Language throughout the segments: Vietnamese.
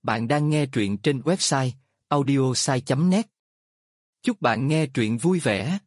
Bạn đang nghe truyện trên website audiosai.net. Chúc bạn nghe truyện vui vẻ.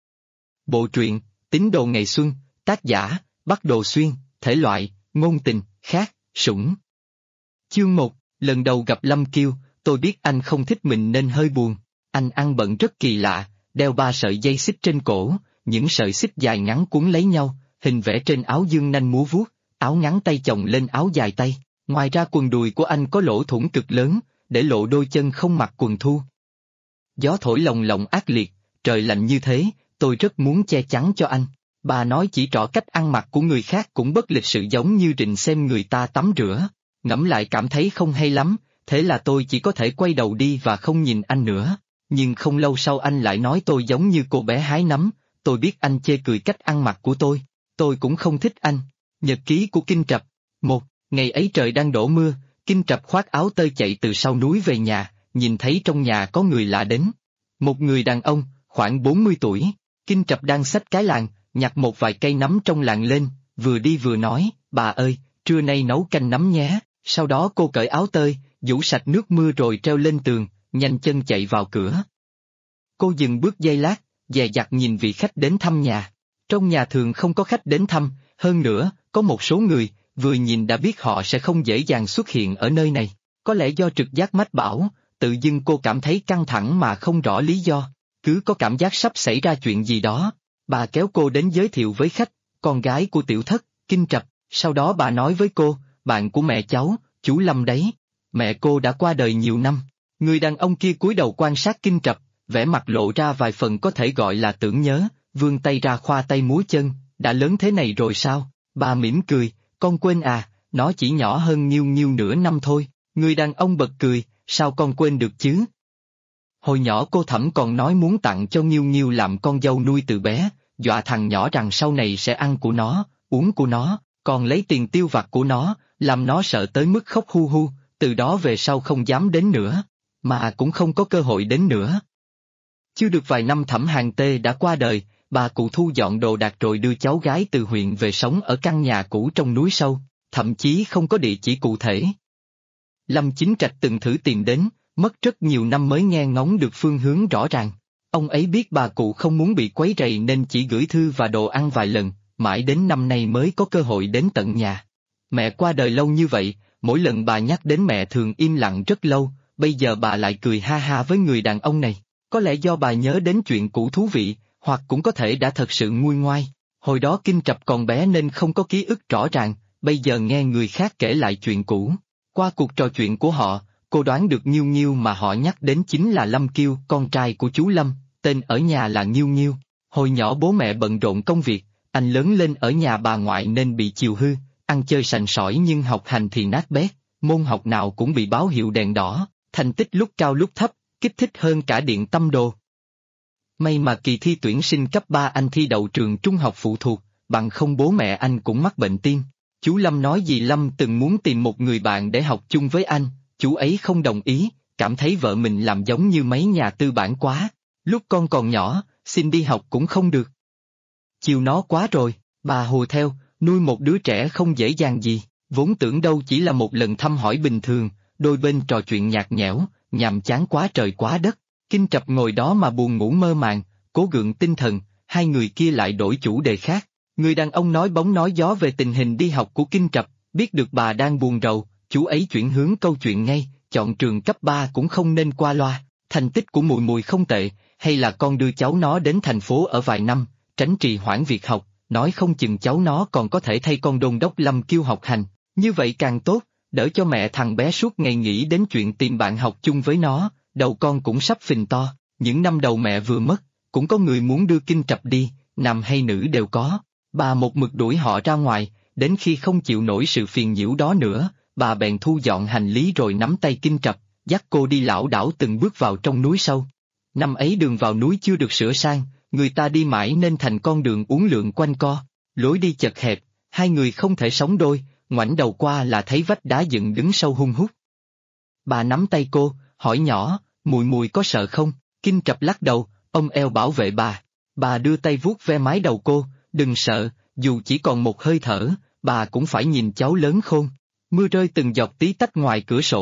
Bộ truyện Tín đồ ngày xuân, tác giả Bắc Đồ Xuyên, thể loại ngôn tình, khác, sủng. Chương 1, lần đầu gặp Lâm Kiêu, tôi biết anh không thích mình nên hơi buồn. Anh ăn bận rất kỳ lạ, đeo 3 sợi dây xích trên cổ, những sợi xích dài ngắn quấn lấy nhau, hình vẽ trên áo dương nanh múa vuốt, áo ngắn tay chồng lên áo dài tay. Ngoài ra quần đùi của anh có lỗ thủng cực lớn, để lộ đôi chân không mặc quần thu. Gió thổi lồng lộng ác liệt, trời lạnh như thế, tôi rất muốn che chắn cho anh. Bà nói chỉ trỏ cách ăn mặc của người khác cũng bất lịch sự giống như rình xem người ta tắm rửa. Ngẫm lại cảm thấy không hay lắm, thế là tôi chỉ có thể quay đầu đi và không nhìn anh nữa. Nhưng không lâu sau anh lại nói tôi giống như cô bé hái nấm, tôi biết anh chê cười cách ăn mặc của tôi cũng không thích anh. Nhật ký của Kinh Trập. 1. Ngày ấy trời đang đổ mưa, Kinh Trập khoác áo tơi chạy từ sau núi về nhà, nhìn thấy trong nhà có người lạ đến. Một người đàn ông, khoảng 40 tuổi, Kinh Trập đang xách cái làng, nhặt một vài cây nấm trong làng lên, vừa đi vừa nói, bà ơi, trưa nay nấu canh nấm nhé. Sau đó cô cởi áo tơi, giũ sạch nước mưa rồi treo lên tường, nhanh chân chạy vào cửa. Cô dừng bước giây lát, dè dặt nhìn vị khách đến thăm nhà. Trong nhà thường không có khách đến thăm, hơn nữa, có một số người, vừa nhìn đã biết họ sẽ không dễ dàng xuất hiện ở nơi này. Có lẽ do trực giác mách bảo, tự dưng cô cảm thấy căng thẳng mà không rõ lý do, cứ có cảm giác sắp xảy ra chuyện gì đó. Bà kéo cô đến giới thiệu với khách, con gái của tiểu thất, Kinh Trập. Sau đó bà nói với cô, bạn của mẹ cháu, chú Lâm đấy. Mẹ cô đã qua đời nhiều năm. Người đàn ông kia cúi đầu quan sát Kinh Trập, vẻ mặt lộ ra vài phần có thể gọi là tưởng nhớ, vươn tay ra khoa tay múa chân, đã lớn thế này rồi sao? Bà mỉm cười, con quên à, nó chỉ nhỏ hơn nhiêu nhiêu nửa năm thôi. Người đàn ông bật cười, sao con quên được chứ? Hồi nhỏ cô Thẩm còn nói muốn tặng cho Nhiêu Nhiêu làm con dâu nuôi từ bé, dọa thằng nhỏ rằng sau này sẽ ăn của nó, uống của nó, còn lấy tiền tiêu vặt của nó, làm nó sợ tới mức khóc hu hu, từ đó về sau không dám đến nữa, mà cũng không có cơ hội đến nữa. Chưa được vài năm Thẩm Hàng Tê đã qua đời, bà cụ thu dọn đồ đạc rồi đưa cháu gái từ huyện về sống ở căn nhà cũ trong núi sâu, thậm chí không có địa chỉ cụ thể. Lâm Chính Trạch từng thử tìm đến, mất rất nhiều năm mới nghe ngóng được phương hướng rõ ràng. Ông ấy biết bà cụ không muốn bị quấy rầy nên chỉ gửi thư và đồ ăn vài lần, mãi đến năm nay mới có cơ hội đến tận nhà. Mẹ qua đời lâu như vậy, mỗi lần bà nhắc đến mẹ thường im lặng rất lâu, bây giờ bà lại cười ha ha với người đàn ông này. Có lẽ do bà nhớ đến chuyện cũ thú vị, hoặc cũng có thể đã thật sự nguôi ngoai. Hồi đó Kinh Trập còn bé nên không có ký ức rõ ràng, bây giờ nghe người khác kể lại chuyện cũ. Qua cuộc trò chuyện của họ, cô đoán được Nhiêu Nhiêu mà họ nhắc đến chính là Lâm Kiêu, con trai của chú Lâm, tên ở nhà là Nhiêu Nhiêu. Hồi nhỏ bố mẹ bận rộn công việc, anh lớn lên ở nhà bà ngoại nên bị chiều hư, ăn chơi sành sỏi nhưng học hành thì nát bét, môn học nào cũng bị báo hiệu đèn đỏ, thành tích lúc cao lúc thấp, kích thích hơn cả điện tâm đồ. May mà kỳ thi tuyển sinh cấp 3 anh thi đậu trường trung học phụ thuộc, bằng không bố mẹ anh cũng mắc bệnh tim. Chú Lâm nói gì Lâm từng muốn tìm một người bạn để học chung với anh, chú ấy không đồng ý, cảm thấy vợ mình làm giống như mấy nhà tư bản quá. Lúc con còn nhỏ, xin đi học cũng không được. Chiều nó quá rồi, bà hùa theo, nuôi một đứa trẻ không dễ dàng gì, vốn tưởng đâu chỉ là một lần thăm hỏi bình thường, đôi bên trò chuyện nhạt nhẽo, nhàm chán quá trời quá đất. Kinh Trập ngồi đó mà buồn ngủ mơ màng, cố gượng tinh thần, hai người kia lại đổi chủ đề khác. Người đàn ông nói bóng nói gió về tình hình đi học của Kinh Trập, biết được bà đang buồn rầu, chú ấy chuyển hướng câu chuyện ngay, chọn trường cấp 3 cũng không nên qua loa, thành tích của Mùi Mùi không tệ, hay là con đưa cháu nó đến thành phố ở vài năm, tránh trì hoãn việc học, nói không chừng cháu nó còn có thể thay con đôn đốc Lâm Kiêu học hành, như vậy càng tốt, đỡ cho mẹ thằng bé suốt ngày nghĩ đến chuyện tìm bạn học chung với nó, đầu con cũng sắp phình to, những năm đầu mẹ vừa mất, cũng có người muốn đưa Kinh Trập đi, nam hay nữ đều có. Bà một mực đuổi họ ra ngoài, đến khi không chịu nổi sự phiền nhiễu đó nữa, bà bèn thu dọn hành lý rồi nắm tay Kinh Trập, dắt cô đi lảo đảo từng bước vào trong núi sâu. Năm ấy đường vào núi chưa được sửa sang, người ta đi mãi nên thành con đường uốn lượn quanh co, lối đi chật hẹp, hai người không thể sống đôi, ngoảnh đầu qua là thấy vách đá dựng đứng sâu hun hút. Bà nắm tay cô, hỏi nhỏ, Mùi Mùi có sợ không? Kinh Trập lắc đầu, ông eo bảo vệ bà. Bà đưa tay vuốt ve mái đầu cô, đừng sợ, dù chỉ còn một hơi thở, bà cũng phải nhìn cháu lớn khôn. Mưa rơi từng giọt tí tách ngoài cửa sổ,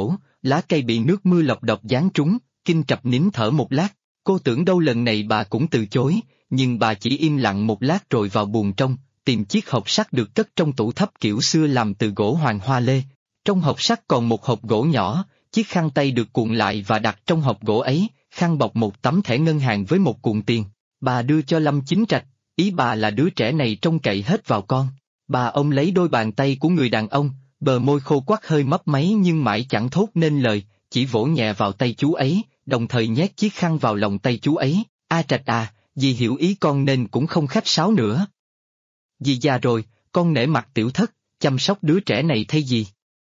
lá cây bị nước mưa lọc độc giáng trúng, Kinh Trập nín thở một lát, cô tưởng đâu lần này bà cũng từ chối, nhưng bà chỉ im lặng một lát rồi vào buồng trong, tìm chiếc hộp sắt được cất trong tủ thấp kiểu xưa làm từ gỗ hoàng hoa lê. Trong hộp sắt còn một hộp gỗ nhỏ, chiếc khăn tay được cuộn lại và đặt trong hộp gỗ ấy, khăn bọc một tấm thẻ ngân hàng với một cuộn tiền. Bà đưa cho Lâm Chính Trạch, ý bà là đứa trẻ này trông cậy hết vào con. Bà ôm lấy đôi bàn tay của người đàn ông, bờ môi khô quắt hơi mấp máy nhưng mãi chẳng thốt nên lời, chỉ vỗ nhẹ vào tay chú ấy, đồng thời nhét chiếc khăn vào lòng tay chú ấy. A Trạch à, dì hiểu ý con nên cũng không khách sáo nữa. Dì già rồi, con nể mặt tiểu thất, chăm sóc đứa trẻ này thay dì.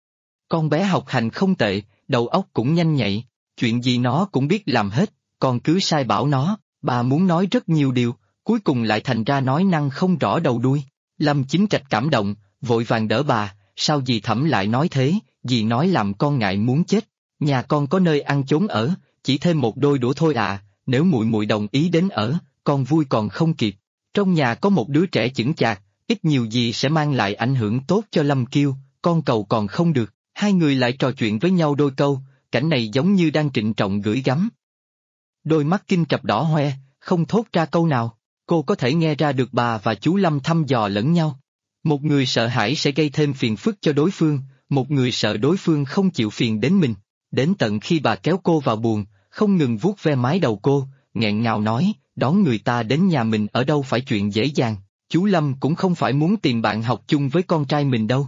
Con bé học hành không tệ, đầu óc cũng nhanh nhạy, chuyện gì nó cũng biết làm hết, con cứ sai bảo nó. Bà muốn nói rất nhiều điều, cuối cùng lại thành ra nói năng không rõ đầu đuôi. Lâm Chính Trạch cảm động, vội vàng đỡ bà, sao dì Thẩm lại nói thế, dì nói làm con ngại muốn chết. Nhà con có nơi ăn chốn ở, chỉ thêm một đôi đũa thôi à, nếu muội muội đồng ý đến ở, con vui còn không kịp. Trong nhà có một đứa trẻ chững chạc, ít nhiều gì sẽ mang lại ảnh hưởng tốt cho Lâm Kiêu, con cầu còn không được. Hai người lại trò chuyện với nhau đôi câu, cảnh này giống như đang trịnh trọng gửi gắm. Đôi mắt Kinh Trập đỏ hoe, không thốt ra câu nào, cô có thể nghe ra được bà và chú Lâm thăm dò lẫn nhau. Một người sợ hãi sẽ gây thêm phiền phức cho đối phương, một người sợ đối phương không chịu phiền đến mình. Đến tận khi bà kéo cô vào buồng, không ngừng vuốt ve mái đầu cô, nghẹn ngào nói, đón người ta đến nhà mình ở đâu phải chuyện dễ dàng, chú Lâm cũng không phải muốn tìm bạn học chung với con trai mình đâu.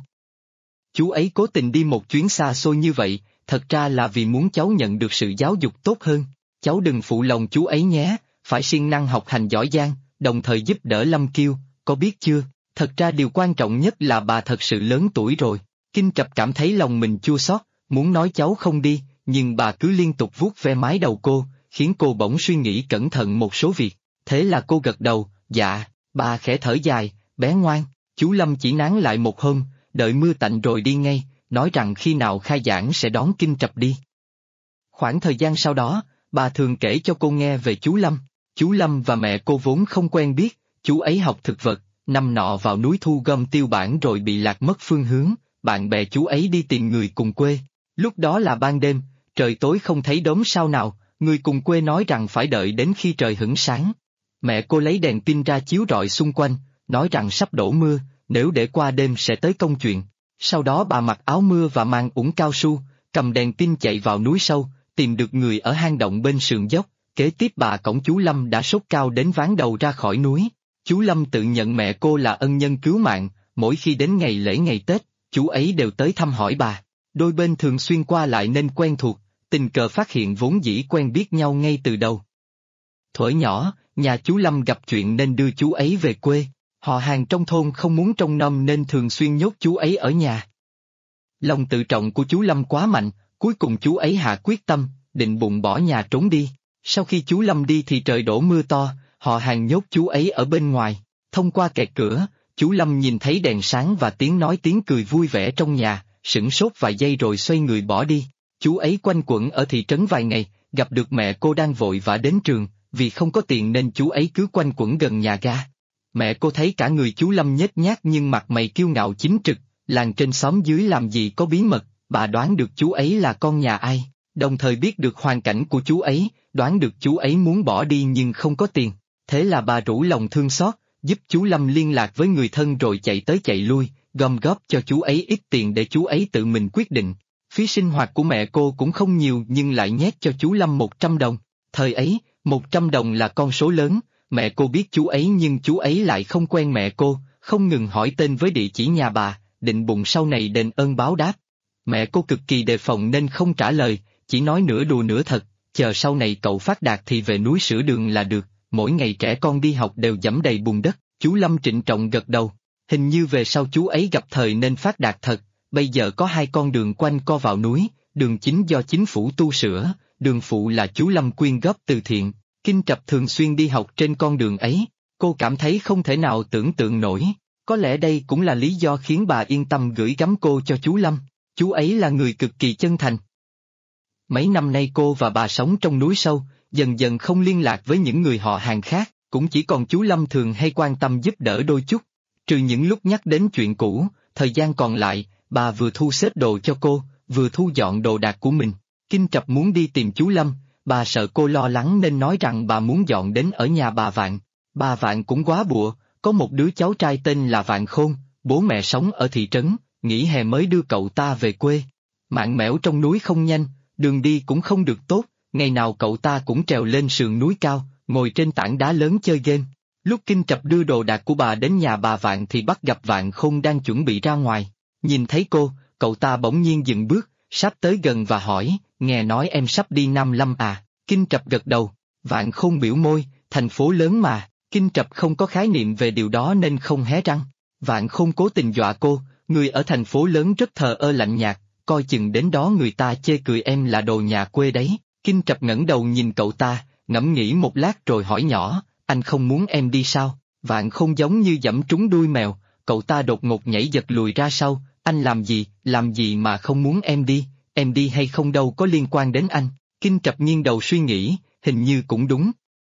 Chú ấy cố tình đi một chuyến xa xôi như vậy, thật ra là vì muốn cháu nhận được sự giáo dục tốt hơn. Cháu đừng phụ lòng chú ấy nhé, phải siêng năng học hành giỏi giang, đồng thời giúp đỡ Lâm Kiêu, có biết chưa? Thật ra điều quan trọng nhất là bà thật sự lớn tuổi rồi. Kinh Trập cảm thấy lòng mình chua xót, muốn nói cháu không đi, nhưng bà cứ liên tục vuốt ve mái đầu cô, khiến cô bỗng suy nghĩ cẩn thận một số việc. Thế là cô gật đầu, dạ, bà khẽ thở dài, bé ngoan, chú Lâm chỉ nán lại một hôm, đợi mưa tạnh rồi đi ngay, nói rằng khi nào khai giảng sẽ đón Kinh Trập đi. Khoảng thời gian sau đó, bà thường kể cho cô nghe về chú Lâm. Chú Lâm và mẹ cô vốn không quen biết, chú ấy học thực vật, năm nọ vào núi thu gom tiêu bản rồi bị lạc mất phương hướng, bạn bè chú ấy đi tìm người cùng quê. Lúc đó là ban đêm, trời tối không thấy đốm sao nào, người cùng quê nói rằng phải đợi đến khi trời hửng sáng. Mẹ cô lấy đèn pin ra chiếu rọi xung quanh, nói rằng sắp đổ mưa, nếu để qua đêm sẽ tới công chuyện. Sau đó bà mặc áo mưa và mang ủng cao su, cầm đèn pin chạy vào núi sâu, tìm được người ở hang động bên sườn dốc. Kế tiếp bà cõng chú Lâm đã sốt cao đến ván đầu ra khỏi núi. Chú Lâm tự nhận mẹ cô là ân nhân cứu mạng, mỗi khi đến ngày lễ ngày Tết, chú ấy đều tới thăm hỏi bà. Đôi bên thường xuyên qua lại nên quen thuộc, tình cờ phát hiện vốn dĩ quen biết nhau ngay từ đầu. Thuở nhỏ, nhà chú Lâm gặp chuyện nên đưa chú ấy về quê. Họ hàng trong thôn không muốn trông nom nên thường xuyên nhốt chú ấy ở nhà. Lòng tự trọng của chú Lâm quá mạnh, cuối cùng chú ấy hạ quyết tâm, định bụng bỏ nhà trốn đi. Sau khi chú Lâm đi thì trời đổ mưa to, họ hàng nhốt chú ấy ở bên ngoài. Thông qua kẹt cửa, chú Lâm nhìn thấy đèn sáng và tiếng nói tiếng cười vui vẻ trong nhà, sửng sốt vài giây rồi xoay người bỏ đi. Chú ấy quanh quẩn ở thị trấn vài ngày, gặp được mẹ cô đang vội vã đến trường, vì không có tiền nên chú ấy cứ quanh quẩn gần nhà ga. Mẹ cô thấy cả người chú Lâm nhếch nhác nhưng mặt mày kiêu ngạo chính trực, làng trên xóm dưới làm gì có bí mật, bà đoán được chú ấy là con nhà ai, đồng thời biết được hoàn cảnh của chú ấy, đoán được chú ấy muốn bỏ đi nhưng không có tiền. Thế là bà rủ lòng thương xót, giúp chú Lâm liên lạc với người thân rồi chạy tới chạy lui, gom góp cho chú ấy ít tiền để chú ấy tự mình quyết định. Phí sinh hoạt của mẹ cô cũng không nhiều nhưng lại nhét cho chú Lâm 100 đồng. Thời ấy, 100 đồng là con số lớn, mẹ cô biết chú ấy nhưng chú ấy lại không quen mẹ cô, không ngừng hỏi tên với địa chỉ nhà bà, định bụng sau này đền ơn báo đáp. Mẹ cô cực kỳ đề phòng nên không trả lời, chỉ nói nửa đùa nửa thật, chờ sau này cậu phát đạt thì về núi sửa đường là được, mỗi ngày trẻ con đi học đều dẫm đầy bùn đất. Chú Lâm trịnh trọng gật đầu, hình như về sau chú ấy gặp thời nên phát đạt thật, bây giờ có 2 con đường quanh co vào núi, đường chính do chính phủ tu sửa, đường phụ là chú Lâm quyên góp từ thiện. Kinh Trập thường xuyên đi học trên con đường ấy, cô cảm thấy không thể nào tưởng tượng nổi, có lẽ đây cũng là lý do khiến bà yên tâm gửi gắm cô cho chú Lâm, chú ấy là người cực kỳ chân thành. Mấy năm nay cô và bà sống trong núi sâu, dần dần không liên lạc với những người họ hàng khác, cũng chỉ còn chú Lâm thường hay quan tâm giúp đỡ đôi chút. Trừ những lúc nhắc đến chuyện cũ, thời gian còn lại, bà vừa thu xếp đồ cho cô, vừa thu dọn đồ đạc của mình. Kinh Trập muốn đi tìm chú Lâm, bà sợ cô lo lắng nên nói rằng bà muốn dọn đến ở nhà bà Vạn. Bà Vạn cũng quá bụa, có một đứa cháu trai tên là Vạn Khôn, bố mẹ sống ở thị trấn, nghỉ hè mới đưa cậu ta về quê. Mạn mẽo trong núi không nhanh, đường đi cũng không được tốt, ngày nào cậu ta cũng trèo lên sườn núi cao, ngồi trên tảng đá lớn chơi game. Lúc Kinh Trập đưa đồ đạc của bà đến nhà bà Vạn thì bắt gặp Vạn Khôn đang chuẩn bị ra ngoài. Nhìn thấy cô, cậu ta bỗng nhiên dừng bước, sắp tới gần và hỏi, nghe nói em sắp đi Nam Lâm à? Kinh Trập gật đầu. Vạn Khôn biểu môi, thành phố lớn mà. Kinh Trập không có khái niệm về điều đó nên không hé răng. Vạn Khôn cố tình dọa cô, người ở thành phố lớn rất thờ ơ lạnh nhạt, coi chừng đến đó người ta chê cười em là đồ nhà quê đấy. Kinh Trập ngẩng đầu nhìn cậu ta, ngẫm nghĩ một lát rồi hỏi nhỏ, anh không muốn em đi sao? Vạn Khôn giống như giẫm trúng đuôi mèo, cậu ta đột ngột nhảy giật lùi ra sau, anh làm gì mà không muốn em đi hay không đâu có liên quan đến anh. Kinh Trập nghiêng đầu suy nghĩ, hình như cũng đúng.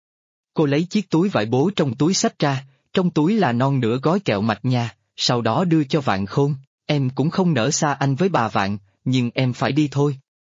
Cô lấy chiếc túi vải bố trong túi xách ra, trong túi là non nửa gói kẹo mạch nha, sau đó đưa cho Vạn Khôn, em cũng không nỡ xa anh với bà Vạn, nhưng em phải đi thôi.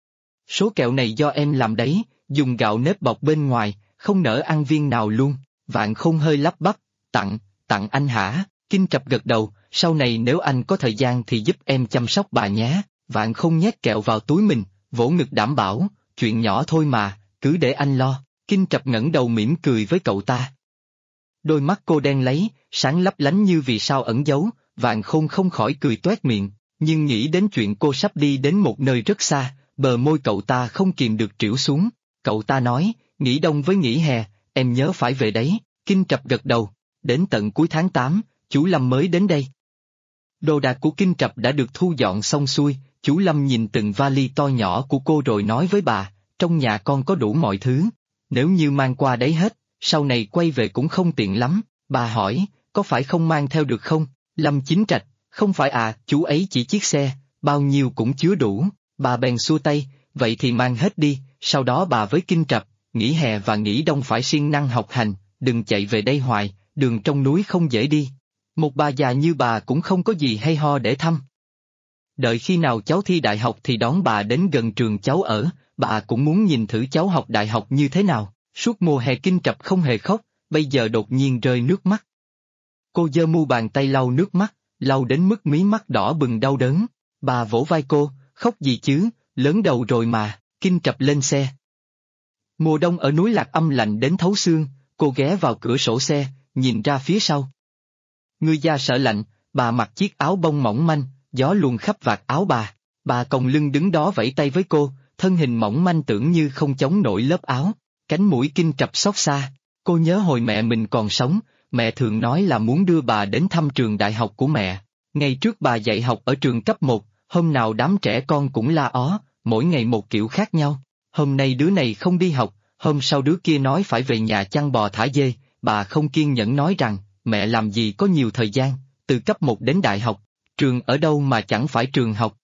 Số kẹo này do em làm đấy, dùng gạo nếp bọc bên ngoài, không nỡ ăn viên nào luôn. Vạn Khôn hơi lắp bắp, tặng anh hả? Kinh Trập gật đầu, sau này nếu anh có thời gian thì giúp em chăm sóc bà nhé. Vạn Khôn nhét kẹo vào túi mình, vỗ ngực đảm bảo, chuyện nhỏ thôi mà, cứ để anh lo. Kinh Trập ngẩng đầu mỉm cười với cậu ta. Đôi mắt cô đen lấy, sáng lấp lánh như vì sao ẩn giấu, Vạn Khôn không khỏi cười toét miệng, nhưng nghĩ đến chuyện cô sắp đi đến một nơi rất xa, bờ môi cậu ta không kìm được trĩu xuống. Cậu ta nói, nghỉ đông với nghỉ hè, em nhớ phải về đấy. Kinh Trập gật đầu, đến tận cuối tháng 8, chú Lâm mới đến đây. Đồ đạc của Kinh Trập đã được thu dọn xong xuôi, chú Lâm nhìn từng vali to nhỏ của cô rồi nói với bà, trong nhà con có đủ mọi thứ, nếu như mang qua đấy hết, sau này quay về cũng không tiện lắm. Bà hỏi, có phải không mang theo được không? Lâm Chính Trạch, không phải à, chú ấy chỉ chiếc xe, bao nhiêu cũng chứa đủ. Bà bèn xua tay, vậy thì mang hết đi. Sau đó bà với Kinh Trập, nghỉ hè và nghỉ đông phải siêng năng học hành, đừng chạy về đây hoài, đường trong núi không dễ đi. Một bà già như bà cũng không có gì hay ho để thăm. Đợi khi nào cháu thi đại học thì đón bà đến gần trường cháu ở, bà cũng muốn nhìn thử cháu học đại học như thế nào. Suốt mùa hè Kinh Trập không hề khóc, bây giờ đột nhiên rơi nước mắt. Cô giơ mu bàn tay lau nước mắt, lau đến mức mí mắt đỏ bừng đau đớn. Bà vỗ vai cô, khóc gì chứ, lớn đầu rồi mà. Kinh Trập lên xe. Mùa đông ở núi Lạc âm lạnh đến thấu xương, cô ghé vào cửa sổ xe, nhìn ra phía sau. Người già sợ lạnh, bà mặc chiếc áo bông mỏng manh, gió luồn khắp vạt áo bà. Bà còng lưng đứng đó vẫy tay với cô, thân hình mỏng manh tưởng như không chống nổi lớp áo. Cánh mũi Kinh Trập xót xa, cô nhớ hồi mẹ mình còn sống, mẹ thường nói là muốn đưa bà đến thăm trường đại học của mẹ. Ngày trước bà dạy học ở trường cấp 1, hôm nào đám trẻ con cũng la ó, mỗi ngày một kiểu khác nhau. Hôm nay đứa này không đi học, hôm sau đứa kia nói phải về nhà chăn bò thả dê, bà không kiên nhẫn nói rằng, mẹ làm gì có nhiều thời gian, từ cấp 1 đến đại học, trường ở đâu mà chẳng phải trường học.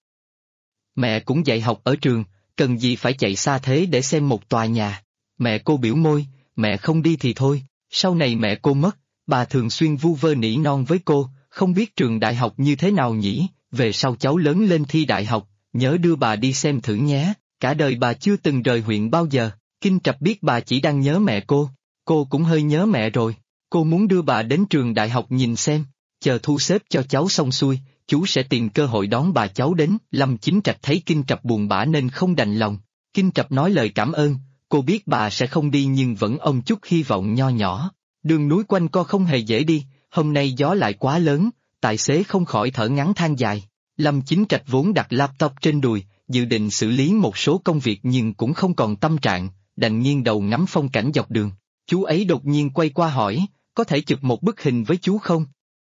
Mẹ cũng dạy học ở trường, cần gì phải chạy xa thế để xem một tòa nhà. Mẹ cô biểu môi, mẹ không đi thì thôi. Sau này mẹ cô mất, bà thường xuyên vu vơ nỉ non với cô, không biết trường đại học như thế nào nhỉ, về sau cháu lớn lên thi đại học, nhớ đưa bà đi xem thử nhé. Cả đời bà chưa từng rời huyện bao giờ. Kinh Trập biết bà chỉ đang nhớ mẹ cô cũng hơi nhớ mẹ rồi. Cô muốn đưa bà đến trường đại học nhìn xem, chờ thu xếp cho cháu xong xuôi, chú sẽ tìm cơ hội đón bà cháu đến. Lâm Chính Trạch thấy Kinh Trập buồn bã nên không đành lòng. Kinh Trập nói lời cảm ơn, cô biết bà sẽ không đi nhưng vẫn ôm chút hy vọng nho nhỏ. Đường núi quanh co không hề dễ đi, hôm nay gió lại quá lớn, tài xế không khỏi thở ngắn than dài. Lâm Chính Trạch vốn đặt laptop trên đùi, dự định xử lý một số công việc nhưng cũng không còn tâm trạng, đành nghiêng đầu ngắm phong cảnh dọc đường. Chú ấy đột nhiên quay qua hỏi, có thể chụp một bức hình với chú không?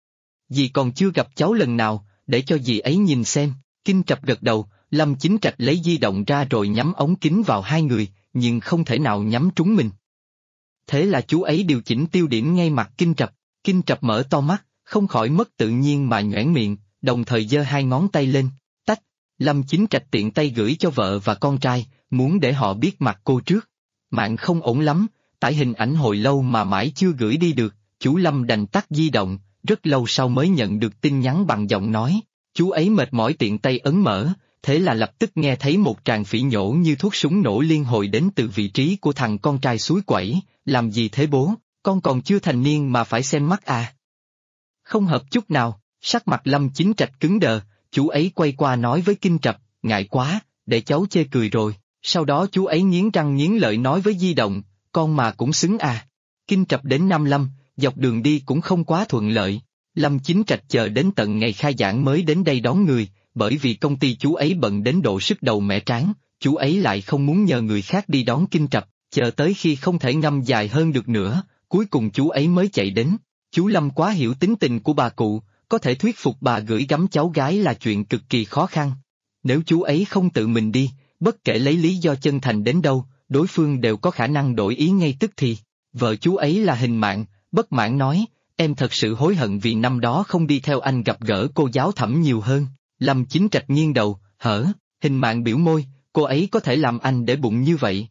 Dì còn chưa gặp cháu lần nào, để cho dì ấy nhìn xem. Kinh Trập gật đầu, Lâm Chính Trạch lấy di động ra rồi nhắm ống kính vào hai người, nhưng không thể nào nhắm trúng mình. Thế là chú ấy điều chỉnh tiêu điểm ngay mặt Kinh Trập. Kinh Trập mở to mắt, không khỏi mất tự nhiên mà nhoẻn miệng, đồng thời giơ hai ngón tay lên. Tách. Lâm Chính Trạch tiện tay gửi cho vợ và con trai, muốn để họ biết mặt cô trước. Mạng không ổn lắm, tải hình ảnh hồi lâu mà mãi chưa gửi đi được, chú Lâm đành tắt di động, rất lâu sau mới nhận được tin nhắn bằng giọng nói. Chú ấy mệt mỏi tiện tay ấn mở, thế là lập tức nghe thấy một tràng phỉ nhổ như thuốc súng nổ liên hồi đến từ vị trí của thằng con trai suối quẩy, làm gì thế bố, con còn chưa thành niên mà phải xem mắt à. Không hợp chút nào, sắc mặt Lâm Chính Trạch cứng đờ, chú ấy quay qua nói với Kinh Trập, ngại quá, để cháu chê cười rồi, sau đó chú ấy nghiến răng nghiến lợi nói với Di Động, con mà cũng xứng à. Kinh Trập đến Nam Lâm, dọc đường đi cũng không quá thuận lợi, Lâm Chính Trạch chờ đến tận ngày khai giảng mới đến đây đón người, bởi vì công ty chú ấy bận đến độ sức đầu mẻ trán, chú ấy lại không muốn nhờ người khác đi đón Kinh Trập, chờ tới khi không thể ngâm dài hơn được nữa, cuối cùng chú ấy mới chạy đến. Chú Lâm quá hiểu tính tình của bà cụ, có thể thuyết phục bà gửi gắm cháu gái là chuyện cực kỳ khó khăn. Nếu chú ấy không tự mình đi, bất kể lấy lý do chân thành đến đâu, đối phương đều có khả năng đổi ý ngay tức thì. Vợ chú ấy là Hình Mạn, bất mãn nói, em thật sự hối hận vì năm đó không đi theo anh gặp gỡ cô giáo Thẩm nhiều hơn. Lâm Chính Trạch nghiêng đầu, hở, Hình Mạn biểu môi, cô ấy có thể làm anh để bụng như vậy.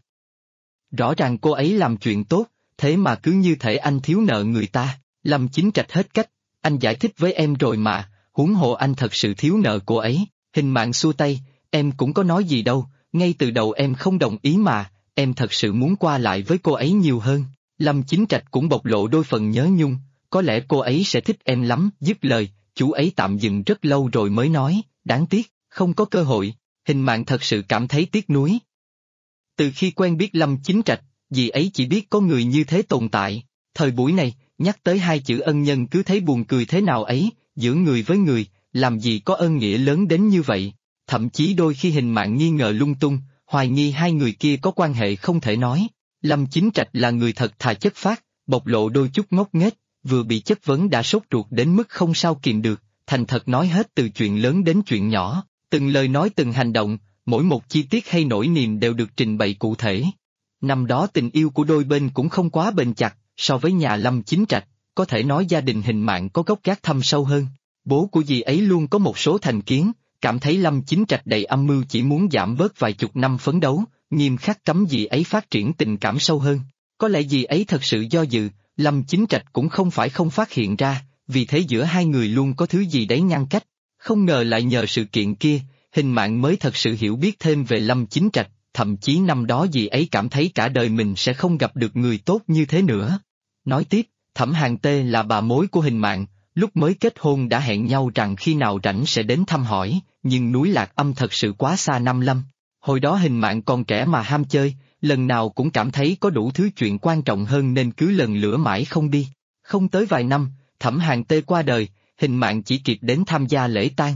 Rõ ràng cô ấy làm chuyện tốt, thế mà cứ như thể anh thiếu nợ người ta. Lâm Chính Trạch hết cách, anh giải thích với em rồi mà, huống hồ anh thật sự thiếu nợ cô ấy. Hình Mạn xua tay, em cũng có nói gì đâu, ngay từ đầu em không đồng ý mà, em thật sự muốn qua lại với cô ấy nhiều hơn. Lâm Chính Trạch cũng bộc lộ đôi phần nhớ nhung, có lẽ cô ấy sẽ thích em lắm. Dứt lời, chú ấy tạm dừng rất lâu rồi mới nói, đáng tiếc, không có cơ hội. Hình Mạn thật sự cảm thấy tiếc nuối. Từ khi quen biết Lâm Chính Trạch, dì ấy chỉ biết có người như thế tồn tại. Thời buổi này, nhắc tới hai chữ ân nhân cứ thấy buồn cười thế nào ấy, giữa người với người, làm gì có ơn nghĩa lớn đến như vậy. Thậm chí đôi khi Hình Mạn nghi ngờ lung tung, hoài nghi hai người kia có quan hệ không thể nói. Lâm Chính Trạch là người thật thà chất phác, bộc lộ đôi chút ngốc nghếch, vừa bị chất vấn đã sốt ruột đến mức không sao kìm được, thành thật nói hết từ chuyện lớn đến chuyện nhỏ, từng lời nói từng hành động, mỗi một chi tiết hay nỗi niềm đều được trình bày cụ thể. Năm đó tình yêu của đôi bên cũng không quá bền chặt, so với nhà Lâm Chính Trạch, có thể nói gia đình Hình Mạn có gốc gác thâm sâu hơn. Bố của dì ấy luôn có một số thành kiến, cảm thấy Lâm Chính Trạch đầy âm mưu chỉ muốn giảm bớt vài chục năm phấn đấu, nghiêm khắc cấm dì ấy phát triển tình cảm sâu hơn. Có lẽ dì ấy thật sự do dự, Lâm Chính Trạch cũng không phải không phát hiện ra, vì thế giữa hai người luôn có thứ gì đấy ngăn cách. Không ngờ lại nhờ sự kiện kia, Hình Mạn mới thật sự hiểu biết thêm về Lâm Chính Trạch, thậm chí năm đó dì ấy cảm thấy cả đời mình sẽ không gặp được người tốt như thế nữa. Nói tiếp, Thẩm Hàn Tê là bà mối của Hình Mạn, lúc mới kết hôn đã hẹn nhau rằng khi nào rảnh sẽ đến thăm hỏi, nhưng núi Lạc Âm thật sự quá xa Nam Lâm. Hồi đó Hình Mạn còn trẻ mà ham chơi, lần nào cũng cảm thấy có đủ thứ chuyện quan trọng hơn nên cứ lần lữa mãi không đi. Không tới vài năm, Thẩm Hàn Tê qua đời, Hình Mạn chỉ kịp đến tham gia lễ tang.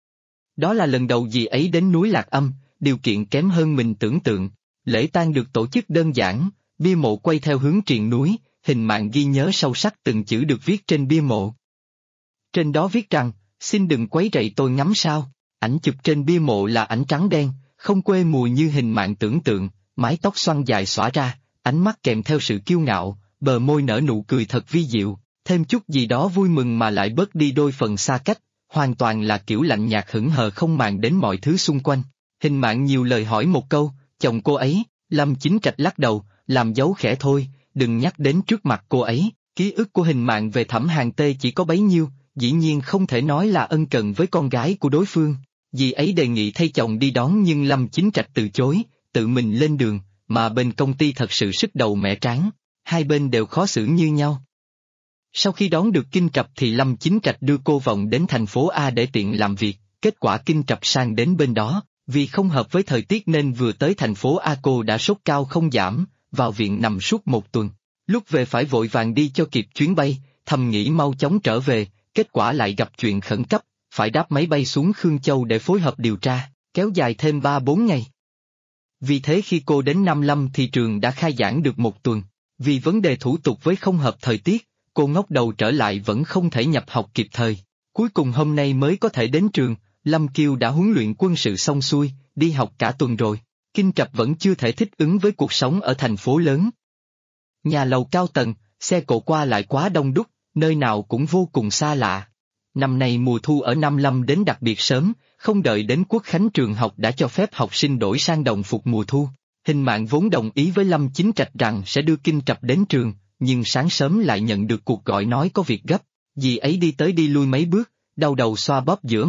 Đó là lần đầu dì ấy đến núi Lạc Âm, điều kiện kém hơn mình tưởng tượng. Lễ tang được tổ chức đơn giản, bia mộ quay theo hướng triền núi, Hình Mạn ghi nhớ sâu sắc từng chữ được viết trên bia mộ. Trên đó viết rằng, xin đừng quấy rầy tôi ngắm sao. Ảnh chụp trên bia mộ là ảnh trắng đen, không quê mùi như Hình Mạn tưởng tượng, mái tóc xoăn dài xõa ra, ánh mắt kèm theo sự kiêu ngạo, bờ môi nở nụ cười thật vi diệu, thêm chút gì đó vui mừng mà lại bớt đi đôi phần xa cách, hoàn toàn là kiểu lạnh nhạt hững hờ không màng đến mọi thứ xung quanh. Hình Mạn nhiều lời hỏi một câu, chồng cô ấy, Lâm Chính Trạch lắc đầu, làm dấu khẽ thôi, đừng nhắc đến trước mặt cô ấy. Ký ức của Hình Mạn về Thẩm Hàn Tê chỉ có bấy nhiêu, dĩ nhiên không thể nói là ân cần với con gái của đối phương. Dì ấy đề nghị thay chồng đi đón nhưng Lâm Chính Trạch từ chối, tự mình lên đường, mà bên công ty thật sự sức đầu mẻ trán, hai bên đều khó xử như nhau. Sau khi đón được Kinh Trập thì Lâm Chính Trạch đưa cô vòng đến thành phố A để tiện làm việc, kết quả Kinh Trập sang đến bên đó, vì không hợp với thời tiết nên vừa tới thành phố A cô đã sốt cao không giảm, vào viện nằm suốt một tuần. Lúc về phải vội vàng đi cho kịp chuyến bay, thầm nghĩ mau chóng trở về, kết quả lại gặp chuyện khẩn cấp, phải đáp máy bay xuống Khương Châu để phối hợp điều tra, kéo dài thêm 3-4 ngày. Vì thế khi cô đến Nam Lâm thì trường đã khai giảng được một tuần, vì vấn đề thủ tục với không hợp thời tiết, cô ngóc đầu trở lại vẫn không thể nhập học kịp thời. Cuối cùng hôm nay mới có thể đến trường, Lâm Kiều đã huấn luyện quân sự xong xuôi, đi học cả tuần rồi. Kinh Trập vẫn chưa thể thích ứng với cuộc sống ở thành phố lớn. Nhà lầu cao tầng, xe cộ qua lại quá đông đúc, nơi nào cũng vô cùng xa lạ. Năm nay mùa thu ở Nam Lâm đến đặc biệt sớm, không đợi đến Quốc khánh trường học đã cho phép học sinh đổi sang đồng phục mùa thu. Hình Mạn vốn đồng ý với Lâm Chính Trạch rằng sẽ đưa Kinh Trập đến trường, nhưng sáng sớm lại nhận được cuộc gọi nói có việc gấp. Dì ấy đi tới đi lui mấy bước, đau đầu xoa bóp giữa mày,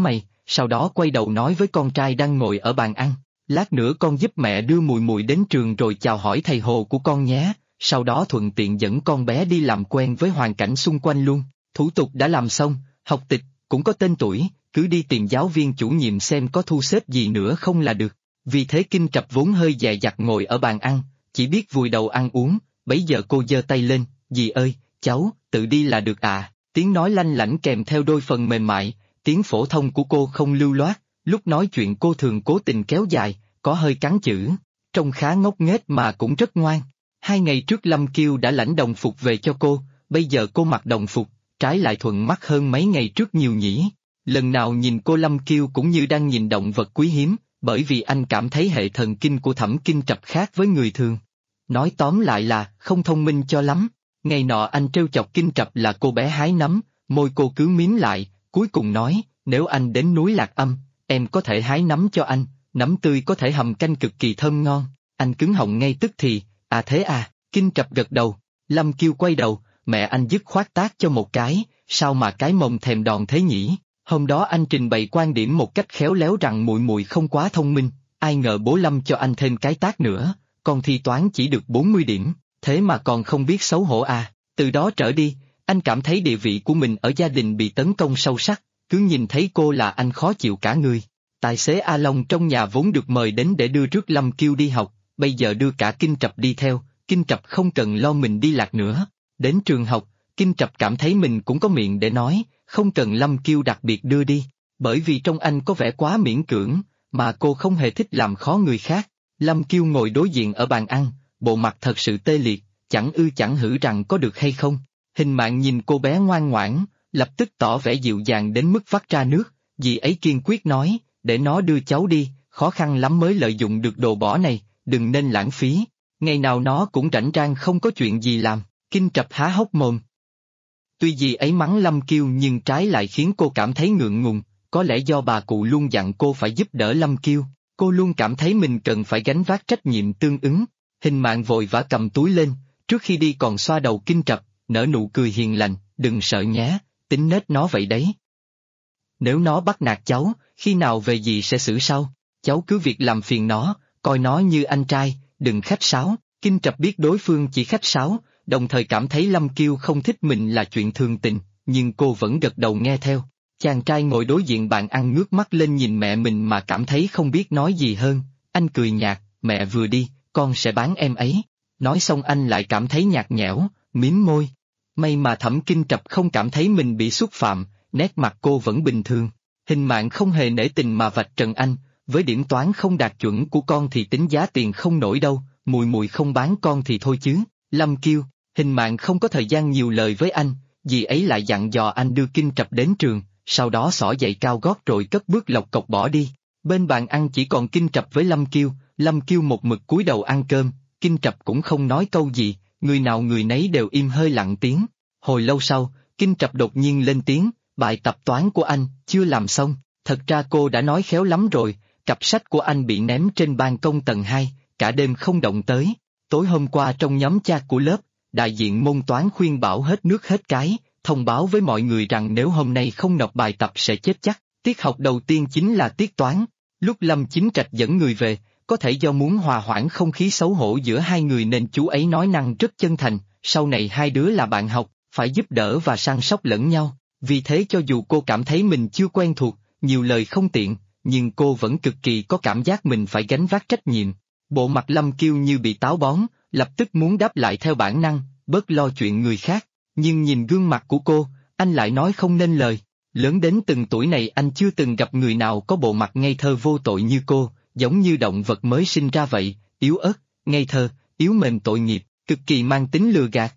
sau đó quay đầu nói với con trai đang ngồi ở bàn ăn, lát nữa con giúp mẹ đưa Mùi Mùi đến trường rồi chào hỏi thầy Hồ của con nhé, sau đó thuận tiện dẫn con bé đi làm quen với hoàn cảnh xung quanh luôn, thủ tục đã làm xong, học tịch, cũng có tên tuổi, cứ đi tìm giáo viên chủ nhiệm xem có thu xếp gì nữa không là được. Vì thế Kinh Trập vốn hơi dè dặt ngồi ở bàn ăn, chỉ biết vùi đầu ăn uống, bấy giờ cô giơ tay lên, dì ơi, cháu, tự đi là được à, tiếng nói lanh lảnh kèm theo đôi phần mềm mại, tiếng phổ thông của cô không lưu loát, lúc nói chuyện cô thường cố tình kéo dài, có hơi cắn chữ, trông khá ngốc nghếch mà cũng rất ngoan. 2 ngày trước Lâm Kiêu đã lãnh đồng phục về cho cô, bây giờ cô mặc đồng phục, trái lại thuận mắt hơn mấy ngày trước nhiều nhỉ. Lần nào nhìn cô Lâm Kiêu cũng như đang nhìn động vật quý hiếm, bởi vì anh cảm thấy hệ thần kinh của Thẩm Kinh Trập khác với người thường. Nói tóm lại là không thông minh cho lắm. Ngày nọ anh trêu chọc Kinh Trập là cô bé hái nấm, môi cô cứ mím lại, cuối cùng nói, nếu anh đến núi Lạc Âm, em có thể hái nấm cho anh, nấm tươi có thể hầm canh cực kỳ thơm ngon. Anh cứng họng ngay tức thì, à thế à, Kinh Trập gật đầu, Lâm Kiêu quay đầu, mẹ anh dứt khoát tát cho một cái, sao mà cái mông thèm đòn thế nhỉ? Hôm đó anh trình bày quan điểm một cách khéo léo rằng Mùi Mùi không quá thông minh, ai ngờ bố Lâm cho anh thêm cái tát nữa, con thi toán chỉ được 40 điểm, thế mà còn không biết xấu hổ à, từ đó trở đi, anh cảm thấy địa vị của mình ở gia đình bị tấn công sâu sắc, cứ nhìn thấy cô là anh khó chịu cả người. Tài xế A Long trong nhà vốn được mời đến để đưa rước Lâm Kiêu đi học, bây giờ đưa cả Kinh Trập đi theo, Kinh Trập không cần lo mình đi lạc nữa. Đến trường học, Kinh Trập cảm thấy mình cũng có miệng để nói, không cần Lâm Kiêu đặc biệt đưa đi, bởi vì trong anh có vẻ quá miễn cưỡng, mà cô không hề thích làm khó người khác. Lâm Kiêu ngồi đối diện ở bàn ăn, bộ mặt thật sự tê liệt, chẳng ư chẳng hử rằng có được hay không. Hình Mạn nhìn cô bé ngoan ngoãn, lập tức tỏ vẻ dịu dàng đến mức vắt ra nước, dì ấy kiên quyết nói, để nó đưa cháu đi, khó khăn lắm mới lợi dụng được đồ bỏ này, đừng nên lãng phí, ngày nào nó cũng rảnh rang không có chuyện gì làm. Kinh Trập há hốc mồm. Tuy dì ấy mắng Lâm Kiêu nhưng trái lại khiến cô cảm thấy ngượng ngùng, có lẽ do bà cụ luôn dặn cô phải giúp đỡ Lâm Kiêu, cô luôn cảm thấy mình cần phải gánh vác trách nhiệm tương ứng. Hình Mạn vội vã cầm túi lên, trước khi đi còn xoa đầu Kinh Trập, nở nụ cười hiền lành, đừng sợ nhé, tính nết nó vậy đấy. Nếu nó bắt nạt cháu, khi nào về dì sẽ xử sau, cháu cứ việc làm phiền nó, coi nó như anh trai, đừng khách sáo. Kinh Trập biết đối phương chỉ khách sáo, đồng thời cảm thấy Lâm Kiêu không thích mình là chuyện thường tình, nhưng cô vẫn gật đầu nghe theo. Chàng trai ngồi đối diện bàn ăn ngước mắt lên nhìn mẹ mình mà cảm thấy không biết nói gì hơn, anh cười nhạt, mẹ vừa đi, con sẽ bán em ấy. Nói xong anh lại cảm thấy nhạt nhẽo, mím môi. May mà Thẩm Kinh Trập không cảm thấy mình bị xúc phạm, nét mặt cô vẫn bình thường. Hình Mạn không hề nể tình mà vạch trần anh, với điểm toán không đạt chuẩn của con thì tính giá tiền không nổi đâu, Mùi Mùi không bán con thì thôi chứ. Lâm Kiêu, Hình Mạn không có thời gian nhiều lời với anh, dì ấy lại dặn dò anh đưa Kinh Trập đến trường, sau đó xỏ giày cao gót rồi cất bước lộc cộc bỏ đi. Bên bàn ăn chỉ còn Kinh Trập với Lâm Kiêu một mực cúi đầu ăn cơm, Kinh Trập cũng không nói câu gì, người nào người nấy đều im hơi lặng tiếng. Hồi lâu sau, Kinh Trập đột nhiên lên tiếng, bài tập toán của anh, chưa làm xong, thật ra cô đã nói khéo lắm rồi, cặp sách của anh bị ném trên ban công tầng 2, cả đêm không động tới. Tối hôm qua trong nhóm chat của lớp, đại diện môn toán khuyên bảo hết nước hết cái, thông báo với mọi người rằng nếu hôm nay không nộp bài tập sẽ chết chắc. Tiết học đầu tiên chính là tiết toán. Lúc Lâm Chính Trạch dẫn người về, có thể do muốn hòa hoãn không khí xấu hổ giữa hai người nên chú ấy nói năng rất chân thành, sau này hai đứa là bạn học, phải giúp đỡ và săn sóc lẫn nhau. Vì thế cho dù cô cảm thấy mình chưa quen thuộc, nhiều lời không tiện, nhưng cô vẫn cực kỳ có cảm giác mình phải gánh vác trách nhiệm. Bộ mặt Lâm Kiêu như bị táo bón, lập tức muốn đáp lại theo bản năng, bớt lo chuyện người khác, nhưng nhìn gương mặt của cô, anh lại nói không nên lời. Lớn đến từng tuổi này anh chưa từng gặp người nào có bộ mặt ngây thơ vô tội như cô, giống như động vật mới sinh ra vậy, yếu ớt, ngây thơ, yếu mềm tội nghiệp, cực kỳ mang tính lừa gạt.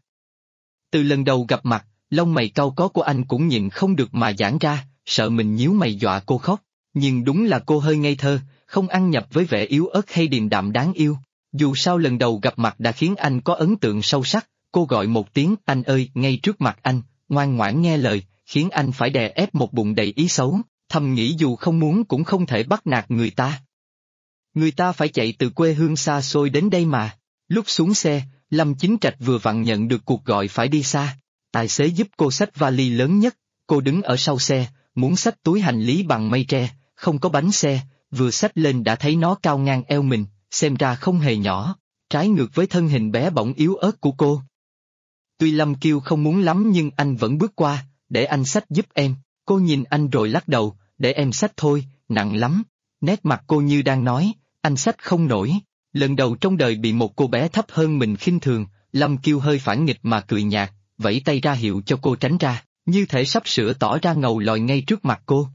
Từ lần đầu gặp mặt, lông mày cau có của anh cũng nhịn không được mà giãn ra, sợ mình nhíu mày dọa cô khóc, nhưng đúng là cô hơi ngây thơ, không ăn nhập với vẻ yếu ớt hay điềm đạm đáng yêu. Dù sao lần đầu gặp mặt đã khiến anh có ấn tượng sâu sắc, cô gọi một tiếng anh ơi ngay trước mặt anh, ngoan ngoãn nghe lời, khiến anh phải đè ép một bụng đầy ý xấu, thầm nghĩ dù không muốn cũng không thể bắt nạt người ta. Người ta phải chạy từ quê hương xa xôi đến đây mà. Lúc xuống xe, Lâm Chính Trạch vừa vặn nhận được cuộc gọi phải đi xa. Tài xế giúp cô xách vali lớn nhất, cô đứng ở sau xe, muốn xách túi hành lý bằng mây tre, không có bánh xe, vừa xách lên đã thấy nó cao ngang eo mình, xem ra không hề nhỏ, trái ngược với thân hình bé bỏng yếu ớt của cô. Tuy Lâm Kiêu không muốn lắm nhưng anh vẫn bước qua, để anh xách giúp em, cô nhìn anh rồi lắc đầu, để em xách thôi, nặng lắm. Nét mặt cô như đang nói, anh xách không nổi. Lần đầu trong đời bị một cô bé thấp hơn mình khinh thường, Lâm Kiêu hơi phản nghịch mà cười nhạt, vẫy tay ra hiệu cho cô tránh ra, như thể sắp sửa tỏ ra ngầu lòi ngay trước mặt cô.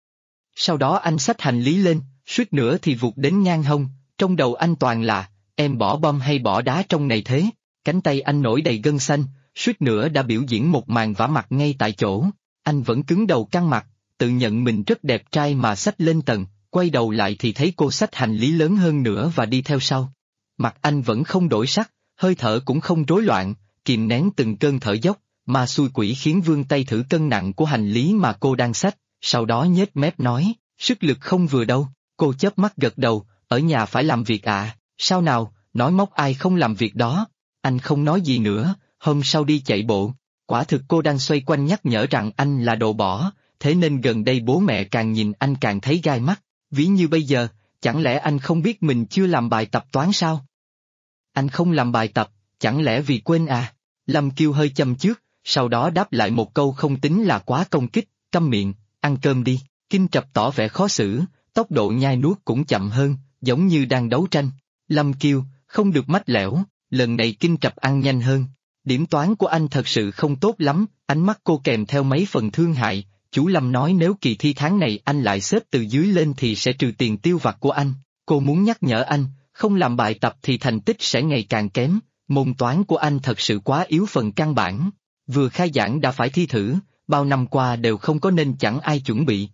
Sau đó anh xách hành lý lên, suýt nữa thì vụt đến ngang hông, trong đầu anh toàn là, em bỏ bom hay bỏ đá trong này thế, cánh tay anh nổi đầy gân xanh, suýt nữa đã biểu diễn một màn vả mặt ngay tại chỗ, anh vẫn cứng đầu căng mặt, tự nhận mình rất đẹp trai mà xách lên tầng, quay đầu lại thì thấy cô xách hành lý lớn hơn nữa và đi theo sau. Mặt anh vẫn không đổi sắc, hơi thở cũng không rối loạn, kìm nén từng cơn thở dốc, mà xui quỷ khiến vươn tay thử cân nặng của hành lý mà cô đang xách, sau đó nhếch mép nói, sức lực không vừa đâu, cô chớp mắt gật đầu, ở nhà phải làm việc à, sao nào, nói móc ai không làm việc đó, anh không nói gì nữa, hôm sau đi chạy bộ, quả thực cô đang xoay quanh nhắc nhở rằng anh là đồ bỏ, thế nên gần đây bố mẹ càng nhìn anh càng thấy gai mắt, ví như bây giờ, chẳng lẽ anh không biết mình chưa làm bài tập toán sao? Anh không làm bài tập, chẳng lẽ vì quên à? Lâm Kiêu hơi châm chước, sau đó đáp lại một câu không tính là quá công kích, câm miệng, ăn cơm đi. Kinh Trập tỏ vẻ khó xử, tốc độ nhai nuốt cũng chậm hơn, giống như đang đấu tranh. Lâm Kiêu, không được mách lẻo, lần này Kinh Trập ăn nhanh hơn. Điểm toán của anh thật sự không tốt lắm, ánh mắt cô kèm theo mấy phần thương hại. Chú Lâm nói nếu kỳ thi tháng này anh lại xếp từ dưới lên thì sẽ trừ tiền tiêu vặt của anh. Cô muốn nhắc nhở anh, không làm bài tập thì thành tích sẽ ngày càng kém. Môn toán của anh thật sự quá yếu phần căn bản. Vừa khai giảng đã phải thi thử, bao năm qua đều không có nên chẳng ai chuẩn bị.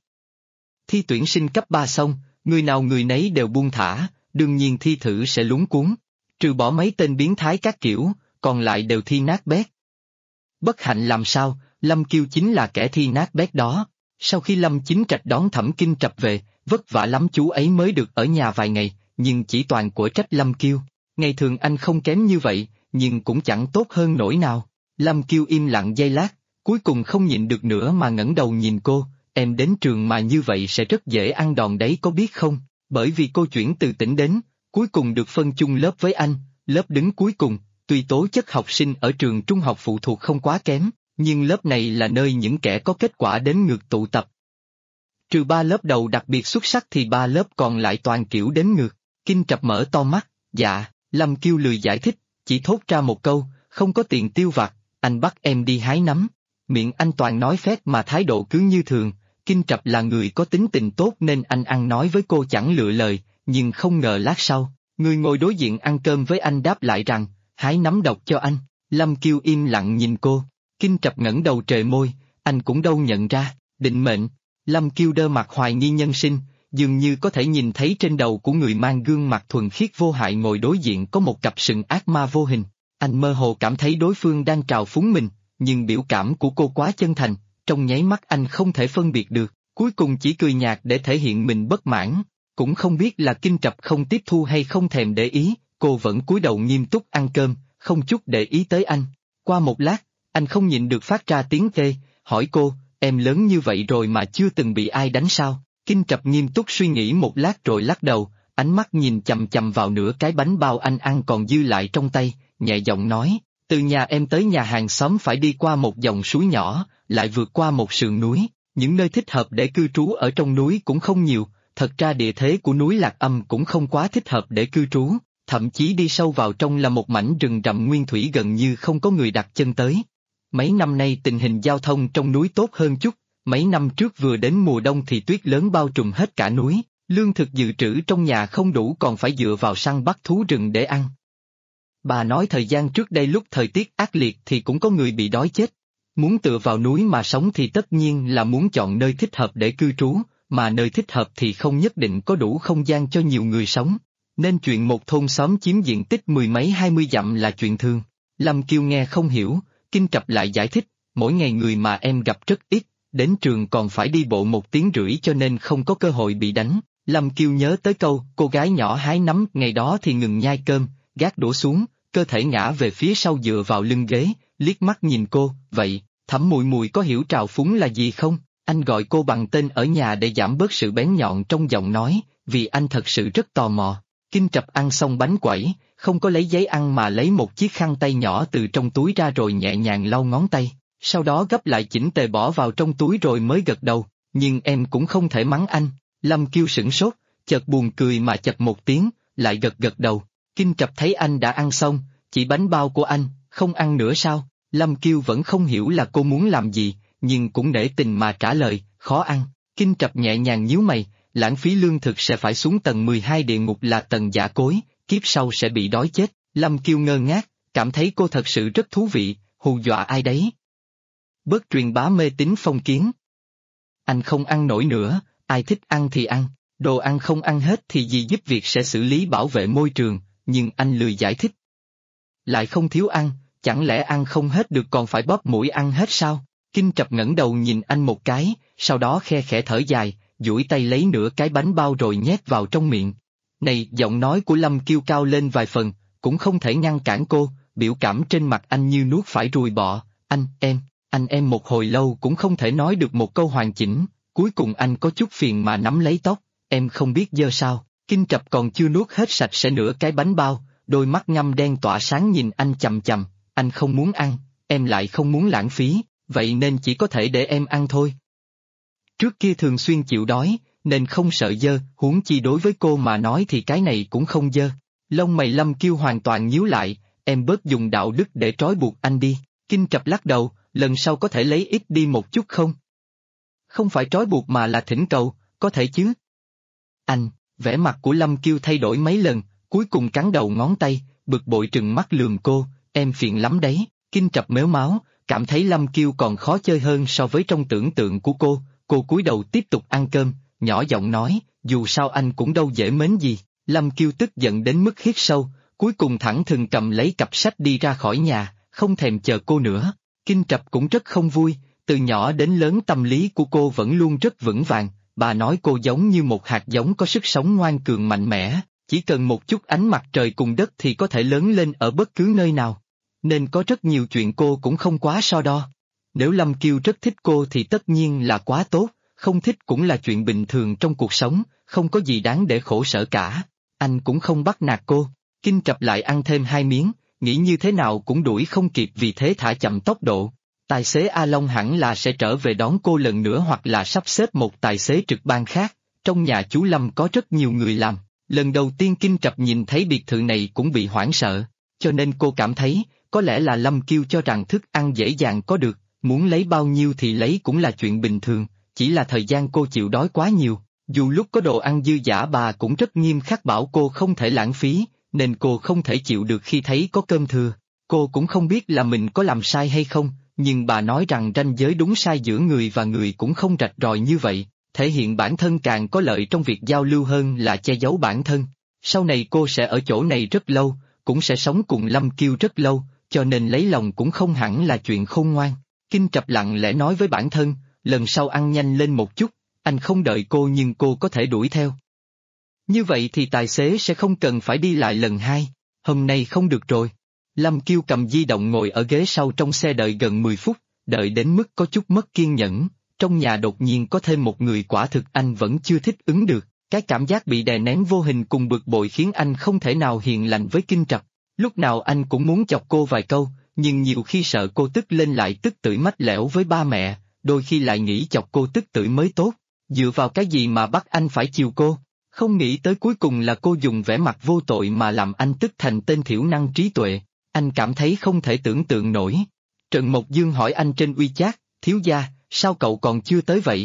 Thi tuyển sinh cấp 3 xong, người nào người nấy đều buông thả, đương nhiên thi thử sẽ lúng cuốn. Trừ bỏ mấy tên biến thái các kiểu, còn lại đều thi nát bét. Bất hạnh làm sao, Lâm Kiêu chính là kẻ thi nát bét đó. Sau khi Lâm Chính Trạch đón Thẩm Kinh Trập về, vất vả lắm chú ấy mới được ở nhà vài ngày, nhưng chỉ toàn của trách Lâm Kiêu. Ngày thường anh không kém như vậy, nhưng cũng chẳng tốt hơn nỗi nào. Lâm Kiêu im lặng giây lát, cuối cùng không nhịn được nữa mà ngẩng đầu nhìn cô, em đến trường mà như vậy sẽ rất dễ ăn đòn đấy có biết không, bởi vì cô chuyển từ tỉnh đến, cuối cùng được phân chung lớp với anh, lớp đứng cuối cùng, tuy tố chất học sinh ở trường trung học phụ thuộc không quá kém, nhưng lớp này là nơi những kẻ có kết quả đếm ngược tụ tập. Trừ 3 lớp đầu đặc biệt xuất sắc thì 3 lớp còn lại toàn kiểu đếm ngược. Kinh Trập mở to mắt, dạ, Lâm Kiêu lười giải thích, chỉ thốt ra một câu, không có tiền tiêu vặt, anh bắt em đi hái nấm. Miệng anh toàn nói phét mà thái độ cứ như thường, Kinh Trập là người có tính tình tốt nên anh ăn nói với cô chẳng lựa lời, nhưng không ngờ lát sau, người ngồi đối diện ăn cơm với anh đáp lại rằng, hái nấm độc cho anh. Lâm Kiêu im lặng nhìn cô, Kinh Trập ngẩng đầu trề môi, anh cũng đâu nhận ra, định mệnh. Lâm Kiêu đơ mặt hoài nghi nhân sinh, dường như có thể nhìn thấy trên đầu của người mang gương mặt thuần khiết vô hại ngồi đối diện có một cặp sừng ác ma vô hình. Anh mơ hồ cảm thấy đối phương đang trào phúng mình, nhưng biểu cảm của cô quá chân thành, trong nháy mắt anh không thể phân biệt được, cuối cùng chỉ cười nhạt để thể hiện mình bất mãn. Cũng không biết là Kinh Trập không tiếp thu hay không thèm để ý, cô vẫn cúi đầu nghiêm túc ăn cơm, không chút để ý tới anh. Qua một lát, anh không nhịn được phát ra tiếng kê, hỏi cô, em lớn như vậy rồi mà chưa từng bị ai đánh sao? Kinh Trập nghiêm túc suy nghĩ một lát rồi lắc đầu, ánh mắt nhìn chằm chằm vào nửa cái bánh bao anh ăn còn dư lại trong tay, nhẹ giọng nói, từ nhà em tới nhà hàng xóm phải đi qua một dòng suối nhỏ, lại vượt qua một sườn núi, những nơi thích hợp để cư trú ở trong núi cũng không nhiều, thật ra địa thế của núi Lạc Âm cũng không quá thích hợp để cư trú, thậm chí đi sâu vào trong là một mảnh rừng rậm nguyên thủy gần như không có người đặt chân tới. Mấy năm nay tình hình giao thông trong núi tốt hơn chút, mấy năm trước vừa đến mùa đông thì tuyết lớn bao trùm hết cả núi, lương thực dự trữ trong nhà không đủ còn phải dựa vào săn bắt thú rừng để ăn. Bà nói thời gian trước đây lúc thời tiết ác liệt thì cũng có người bị đói chết. Muốn tựa vào núi mà sống thì tất nhiên là muốn chọn nơi thích hợp để cư trú, mà nơi thích hợp thì không nhất định có đủ không gian cho nhiều người sống. Nên chuyện một thôn xóm chiếm diện tích 10 mấy 20 dặm là chuyện thường. Lâm Kiêu nghe không hiểu, Kinh Trập lại giải thích, mỗi ngày người mà em gặp rất ít, đến trường còn phải đi bộ 1 tiếng rưỡi cho nên không có cơ hội bị đánh. Lâm Kiêu nhớ tới câu, cô gái nhỏ hái nấm ngày đó thì ngừng nhai cơm, gác đũa xuống, cơ thể ngã về phía sau dựa vào lưng ghế, liếc mắt nhìn cô, vậy, Thẩm Mùi Mùi có hiểu trào phúng là gì không? Anh gọi cô bằng tên ở nhà để giảm bớt sự bén nhọn trong giọng nói, vì anh thật sự rất tò mò. Kinh Trập ăn xong bánh quẩy, không có lấy giấy ăn mà lấy một chiếc khăn tay nhỏ từ trong túi ra rồi nhẹ nhàng lau ngón tay, sau đó gấp lại chỉnh tề bỏ vào trong túi rồi mới gật đầu, nhưng em cũng không thể mắng anh. Lâm Kiêu sửng sốt, chợt buồn cười mà chật một tiếng, lại gật gật đầu. Kinh Trập thấy anh đã ăn xong, chỉ bánh bao của anh, không ăn nữa sao? Lâm Kiêu vẫn không hiểu là cô muốn làm gì, nhưng cũng nể tình mà trả lời, khó ăn. Kinh Trập nhẹ nhàng nhíu mày, lãng phí lương thực sẽ phải xuống tầng 12 địa ngục là tầng giả cối, kiếp sau sẽ bị đói chết. Lâm Kiêu ngơ ngác, cảm thấy cô thật sự rất thú vị, hù dọa ai đấy. Bớt truyền bá mê tín phong kiến. Anh không ăn nổi nữa, ai thích ăn thì ăn, đồ ăn không ăn hết thì gì giúp việc sẽ xử lý bảo vệ môi trường, nhưng anh lười giải thích. Lại không thiếu ăn, chẳng lẽ ăn không hết được còn phải bóp mũi ăn hết sao? Kinh Trập ngẩng đầu nhìn anh một cái, sau đó khe khẽ thở dài, duỗi tay lấy nửa cái bánh bao rồi nhét vào trong miệng. Này, giọng nói của Lâm Kiêu cao lên vài phần, cũng không thể ngăn cản cô, biểu cảm trên mặt anh như nuốt phải ruồi bọ. Anh em một hồi lâu cũng không thể nói được một câu hoàn chỉnh, cuối cùng anh có chút phiền mà nắm lấy tóc, em không biết dơ sao? Kinh Trập còn chưa nuốt hết sạch sẽ nửa cái bánh bao, đôi mắt ngăm đen tỏa sáng nhìn anh chằm chằm, anh không muốn ăn, em lại không muốn lãng phí, vậy nên chỉ có thể để em ăn thôi. Trước kia thường xuyên chịu đói, nên không sợ dơ, huống chi đối với cô mà nói thì cái này cũng không dơ. Lông mày Lâm Kiêu hoàn toàn nhíu lại, em bớt dùng đạo đức để trói buộc anh đi. Kinh Trập lắc đầu, lần sau có thể lấy ít đi một chút không? Không phải trói buộc mà là thỉnh cầu, có thể chứ? Anh, vẻ mặt của Lâm Kiêu thay đổi mấy lần, cuối cùng cắn đầu ngón tay, bực bội trừng mắt lườm cô, em phiền lắm đấy. Kinh Trập mếu máo, cảm thấy Lâm Kiêu còn khó chơi hơn so với trong tưởng tượng của cô cúi đầu tiếp tục ăn cơm, nhỏ giọng nói, dù sao anh cũng đâu dễ mến gì. Lâm Kiêu tức giận đến mức hít sâu, cuối cùng thẳng thừng cầm lấy cặp sách đi ra khỏi nhà, không thèm chờ cô nữa. Kinh Trập cũng rất không vui, từ nhỏ đến lớn tâm lý của cô vẫn luôn rất vững vàng, bà nói cô giống như một hạt giống có sức sống ngoan cường mạnh mẽ, chỉ cần một chút ánh mặt trời cùng đất thì có thể lớn lên ở bất cứ nơi nào. Nên có rất nhiều chuyện cô cũng không quá so đo. Nếu Lâm Kiêu rất thích cô thì tất nhiên là quá tốt, không thích cũng là chuyện bình thường trong cuộc sống, không có gì đáng để khổ sở cả. Anh cũng không bắt nạt cô. Kinh Trập lại ăn thêm 2 miếng, nghĩ như thế nào cũng đuổi không kịp vì thế thả chậm tốc độ. Tài xế A Long hẳn là sẽ trở về đón cô lần nữa hoặc là sắp xếp một tài xế trực ban khác. Trong nhà chú Lâm có rất nhiều người làm. Lần đầu tiên Kinh Trập nhìn thấy biệt thự này cũng bị hoảng sợ, cho nên cô cảm thấy, có lẽ là Lâm Kiêu cho rằng thức ăn dễ dàng có được, muốn lấy bao nhiêu thì lấy cũng là chuyện bình thường, chỉ là thời gian cô chịu đói quá nhiều. Dù lúc có đồ ăn dư dả bà cũng rất nghiêm khắc bảo cô không thể lãng phí, nên cô không thể chịu được khi thấy có cơm thừa. Cô cũng không biết là mình có làm sai hay không, nhưng bà nói rằng ranh giới đúng sai giữa người và người cũng không rạch ròi như vậy, thể hiện bản thân càng có lợi trong việc giao lưu hơn là che giấu bản thân. Sau này cô sẽ ở chỗ này rất lâu, cũng sẽ sống cùng Lâm Kiêu rất lâu, cho nên lấy lòng cũng không hẳn là chuyện khôn ngoan. Kinh Trập lặng lẽ nói với bản thân, lần sau ăn nhanh lên một chút, anh không đợi cô nhưng cô có thể đuổi theo. Như vậy thì tài xế sẽ không cần phải đi lại lần 2, hôm nay không được rồi. Lâm Kiêu cầm di động ngồi ở ghế sau trong xe đợi gần 10 phút, đợi đến mức có chút mất kiên nhẫn, trong nhà đột nhiên có thêm một người quả thực anh vẫn chưa thích ứng được, cái cảm giác bị đè nén vô hình cùng bực bội khiến anh không thể nào hiền lành với Kinh Trập. Lúc nào anh cũng muốn chọc cô vài câu, nhưng nhiều khi sợ cô tức lên lại tức tưởi mách lẻo với ba mẹ, đôi khi lại nghĩ chọc cô tức tưởi mới tốt, dựa vào cái gì mà bắt anh phải chiều cô, không nghĩ tới cuối cùng là cô dùng vẻ mặt vô tội mà làm anh tức thành tên thiểu năng trí tuệ, anh cảm thấy không thể tưởng tượng nổi. Trần Mộc Dương hỏi anh trên WeChat, thiếu gia, sao cậu còn chưa tới vậy?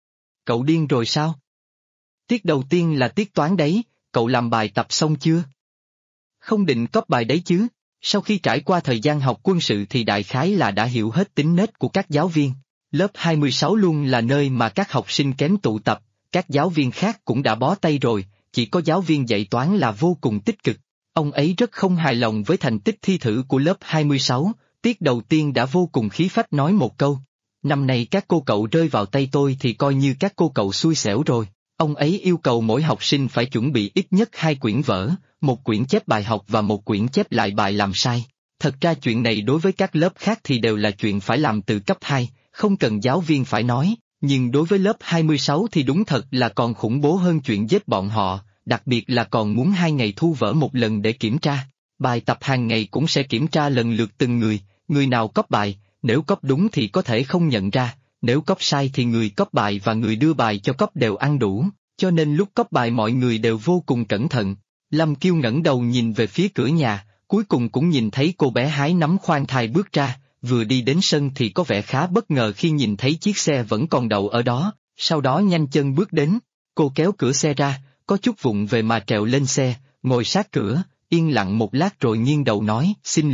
Cậu điên rồi sao? Tiết đầu tiên là tiết toán đấy, cậu làm bài tập xong chưa? Không định copy bài đấy chứ? Sau khi trải qua thời gian học quân sự thì đại khái là đã hiểu hết tính nết của các giáo viên. Lớp 26 luôn là nơi mà các học sinh kém tụ tập, các giáo viên khác cũng đã bó tay rồi, chỉ có giáo viên dạy toán là vô cùng tích cực. Ông ấy rất không hài lòng với thành tích thi thử của lớp 26, tiết đầu tiên đã vô cùng khí phách nói một câu. Năm nay các cô cậu rơi vào tay tôi thì coi như các cô cậu xui xẻo rồi. Ông ấy yêu cầu mỗi học sinh phải chuẩn bị ít nhất 2 quyển vở, một quyển chép bài học và một quyển chép lại bài làm sai. Thật ra chuyện này đối với các lớp khác thì đều là chuyện phải làm từ cấp 2, không cần giáo viên phải nói, Nhưng đối với lớp 26 thì đúng thật là còn khủng bố hơn chuyện giết bọn họ, đặc biệt là còn muốn 2 ngày thu vở một lần để kiểm tra. Bài tập hàng ngày cũng sẽ kiểm tra lần lượt từng người nào cóp bài, nếu cóp đúng thì có thể không nhận ra, nếu cóp sai thì người cóp bài và người đưa bài cho cóp đều ăn đủ, cho nên lúc cóp bài mọi người đều vô cùng cẩn thận. Lâm Kiêu ngẩng đầu nhìn về phía cửa nhà, cuối cùng cũng nhìn thấy cô bé hái nắm khoan thai bước ra, vừa đi đến sân thì có vẻ khá bất ngờ khi nhìn thấy chiếc xe vẫn còn đậu ở đó, sau đó nhanh chân bước đến. Cô kéo cửa xe ra, có chút vụng về mà trèo lên xe, ngồi sát cửa, yên lặng một lát rồi nghiêng đầu nói,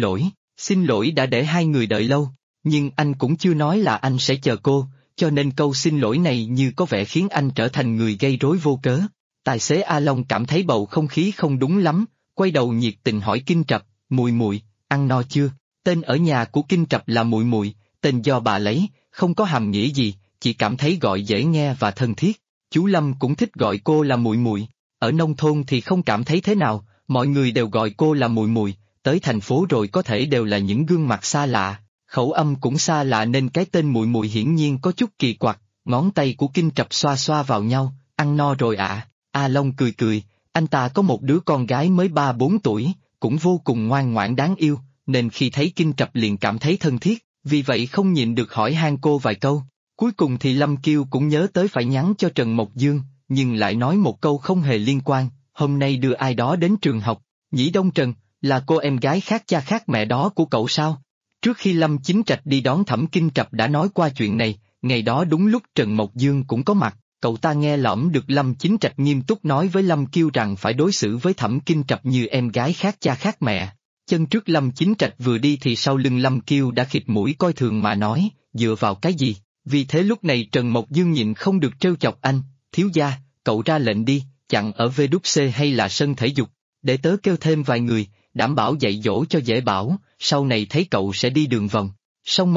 xin lỗi đã để hai người đợi lâu, nhưng anh cũng chưa nói là anh sẽ chờ cô, cho nên câu xin lỗi này như có vẻ khiến anh trở thành người gây rối vô cớ. Tài xế A Long cảm thấy bầu không khí không đúng lắm, quay đầu nhiệt tình hỏi Kinh Trập, mùi, ăn no chưa? Tên ở nhà của Kinh Trập là mùi, tên do bà lấy, không có hàm nghĩa gì, chỉ cảm thấy gọi dễ nghe và thân thiết. Chú Lâm cũng thích gọi cô là mùi, ở nông thôn thì không cảm thấy thế nào, mọi người đều gọi cô là mùi, tới thành phố rồi có thể đều là những gương mặt xa lạ, khẩu âm cũng xa lạ nên cái tên mùi hiển nhiên có chút kỳ quặc. Ngón tay của Kinh Trập xoa vào nhau, ăn no rồi ạ. A Long cười, anh ta có một đứa con gái mới 3-4 tuổi, cũng vô cùng ngoan ngoãn đáng yêu, nên khi thấy Kinh Trập liền cảm thấy thân thiết, vì vậy không nhịn được hỏi han cô vài câu. Cuối cùng thì Lâm Kiêu cũng nhớ tới phải nhắn cho Trần Mộc Dương, nhưng lại nói một câu không hề liên quan, hôm nay đưa ai đó đến trường học, Nhĩ Đông Trần, là cô em gái khác cha khác mẹ đó của cậu sao? Trước khi Lâm Chính Trạch đi đón Thẩm Kinh Trập đã nói qua chuyện này, ngày đó đúng lúc Trần Mộc Dương cũng có mặt, cậu ta nghe lỏm được Lâm Chính Trạch nghiêm túc nói với Lâm Kiêu rằng phải đối xử với Thẩm Kinh Trập như em gái khác cha khác mẹ. Chân trước Lâm Chính Trạch vừa đi thì sau lưng Lâm Kiêu đã khịt mũi coi thường mà nói, dựa vào cái gì? Vì thế lúc này Trần Mộc Dương nhịn không được trêu chọc anh, thiếu gia, cậu ra lệnh đi, chặn ở VWC hay là sân thể dục, để tớ kêu thêm vài người, đảm bảo dạy dỗ cho dễ bảo, sau này thấy cậu sẽ đi đường vòng. Song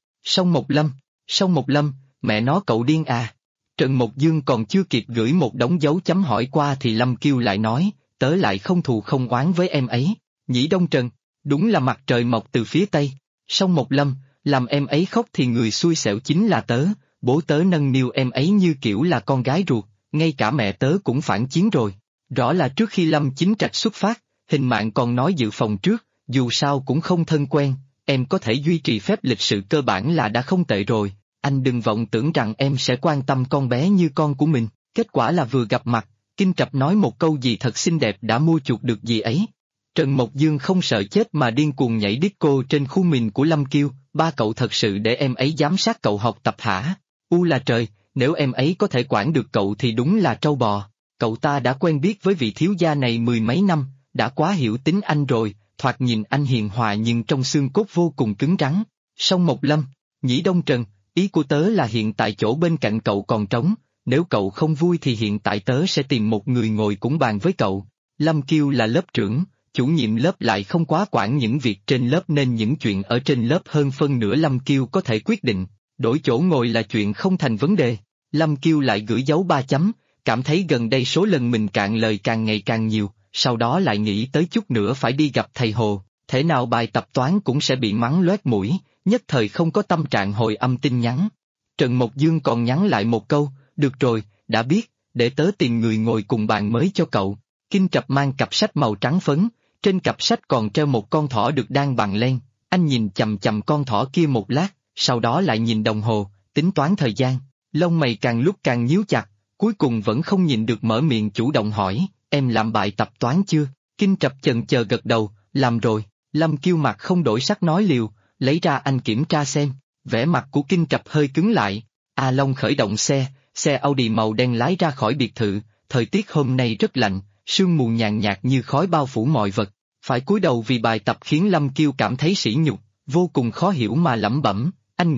Một Lâm, mẹ nó cậu điên à. Trần Mộc Dương còn chưa kịp gửi một đống dấu chấm hỏi qua thì Lâm Kiêu lại nói, tớ lại không thù không oán với em ấy. Nhĩ Đông Trần, đúng là mặt trời mọc từ phía Tây. Song Một Lâm, làm em ấy khóc thì người xui xẻo chính là tớ, bố tớ nâng niu em ấy như kiểu là con gái ruột, ngay cả mẹ tớ cũng phản chiến rồi. Rõ là trước khi Lâm Chính Trạch xuất phát, Hình Mạn còn nói dự phòng trước, dù sao cũng không thân quen, em có thể duy trì phép lịch sự cơ bản là đã không tệ rồi, anh đừng vọng tưởng rằng em sẽ quan tâm con bé như con của mình, kết quả là vừa gặp mặt, Kinh Trập nói một câu gì thật xinh đẹp đã mua chuộc được gì ấy. Trần Mộc Dương không sợ chết mà điên cuồng nhảy disco trên khu mình của Lâm Kiêu, ba cậu thật sự để em ấy giám sát cậu học tập hả? U là trời, nếu em ấy có thể quản được cậu thì đúng là trâu bò, cậu ta đã quen biết với vị thiếu gia này 10 mấy năm, đã quá hiểu tính anh rồi, thoạt nhìn anh hiền hòa nhưng trong xương cốt vô cùng cứng rắn. Song Một Lâm, Nhĩ Đông Trần, ý của tớ là hiện tại chỗ bên cạnh cậu còn trống, nếu cậu không vui thì hiện tại tớ sẽ tìm một người ngồi cũng bàn với cậu. Lâm Kiêu là lớp trưởng, chủ nhiệm lớp lại không quá quản những việc trên lớp nên những chuyện ở trên lớp hơn phân nửa Lâm Kiêu có thể quyết định, đổi chỗ ngồi là chuyện không thành vấn đề. Lâm Kiêu lại gửi dấu 3 chấm, cảm thấy gần đây số lần mình cạn lời càng ngày càng nhiều, sau đó lại nghĩ tới chút nữa phải đi gặp thầy Hồ, thể nào bài tập toán cũng sẽ bị mắng loét mũi, nhất thời không có tâm trạng hồi âm tin nhắn. Trần Mộc Dương còn nhắn lại một câu, được rồi, đã biết, để tớ tìm người ngồi cùng bàn mới cho cậu. Kinh Trập mang cặp sách màu trắng phấn, trên cặp sách còn treo một con thỏ được đan bằng len, anh nhìn chằm chằm con thỏ kia một lát, sau đó lại nhìn đồng hồ, tính toán thời gian, lông mày càng lúc càng nhíu chặt, cuối cùng vẫn không nhìn được mở miệng chủ động hỏi, em làm bài tập toán chưa? Kinh Trập chần chờ gật đầu, làm rồi. Lâm Kiêu mặt không đổi sắc nói liều, lấy ra anh kiểm tra xem, vẻ mặt của Kinh Trập hơi cứng lại. A Long khởi động xe Audi màu đen lái ra khỏi biệt thự, thời tiết hôm nay rất lạnh, sương mù nhàn nhạt như khói bao phủ mọi vật, phải cúi đầu vì bài tập khiến Lâm Kiêu cảm thấy sỉ nhục, vô cùng khó hiểu mà lẩm bẩm, anh.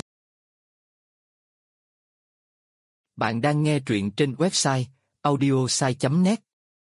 Bạn đang nghe truyện trên website audiosai.net.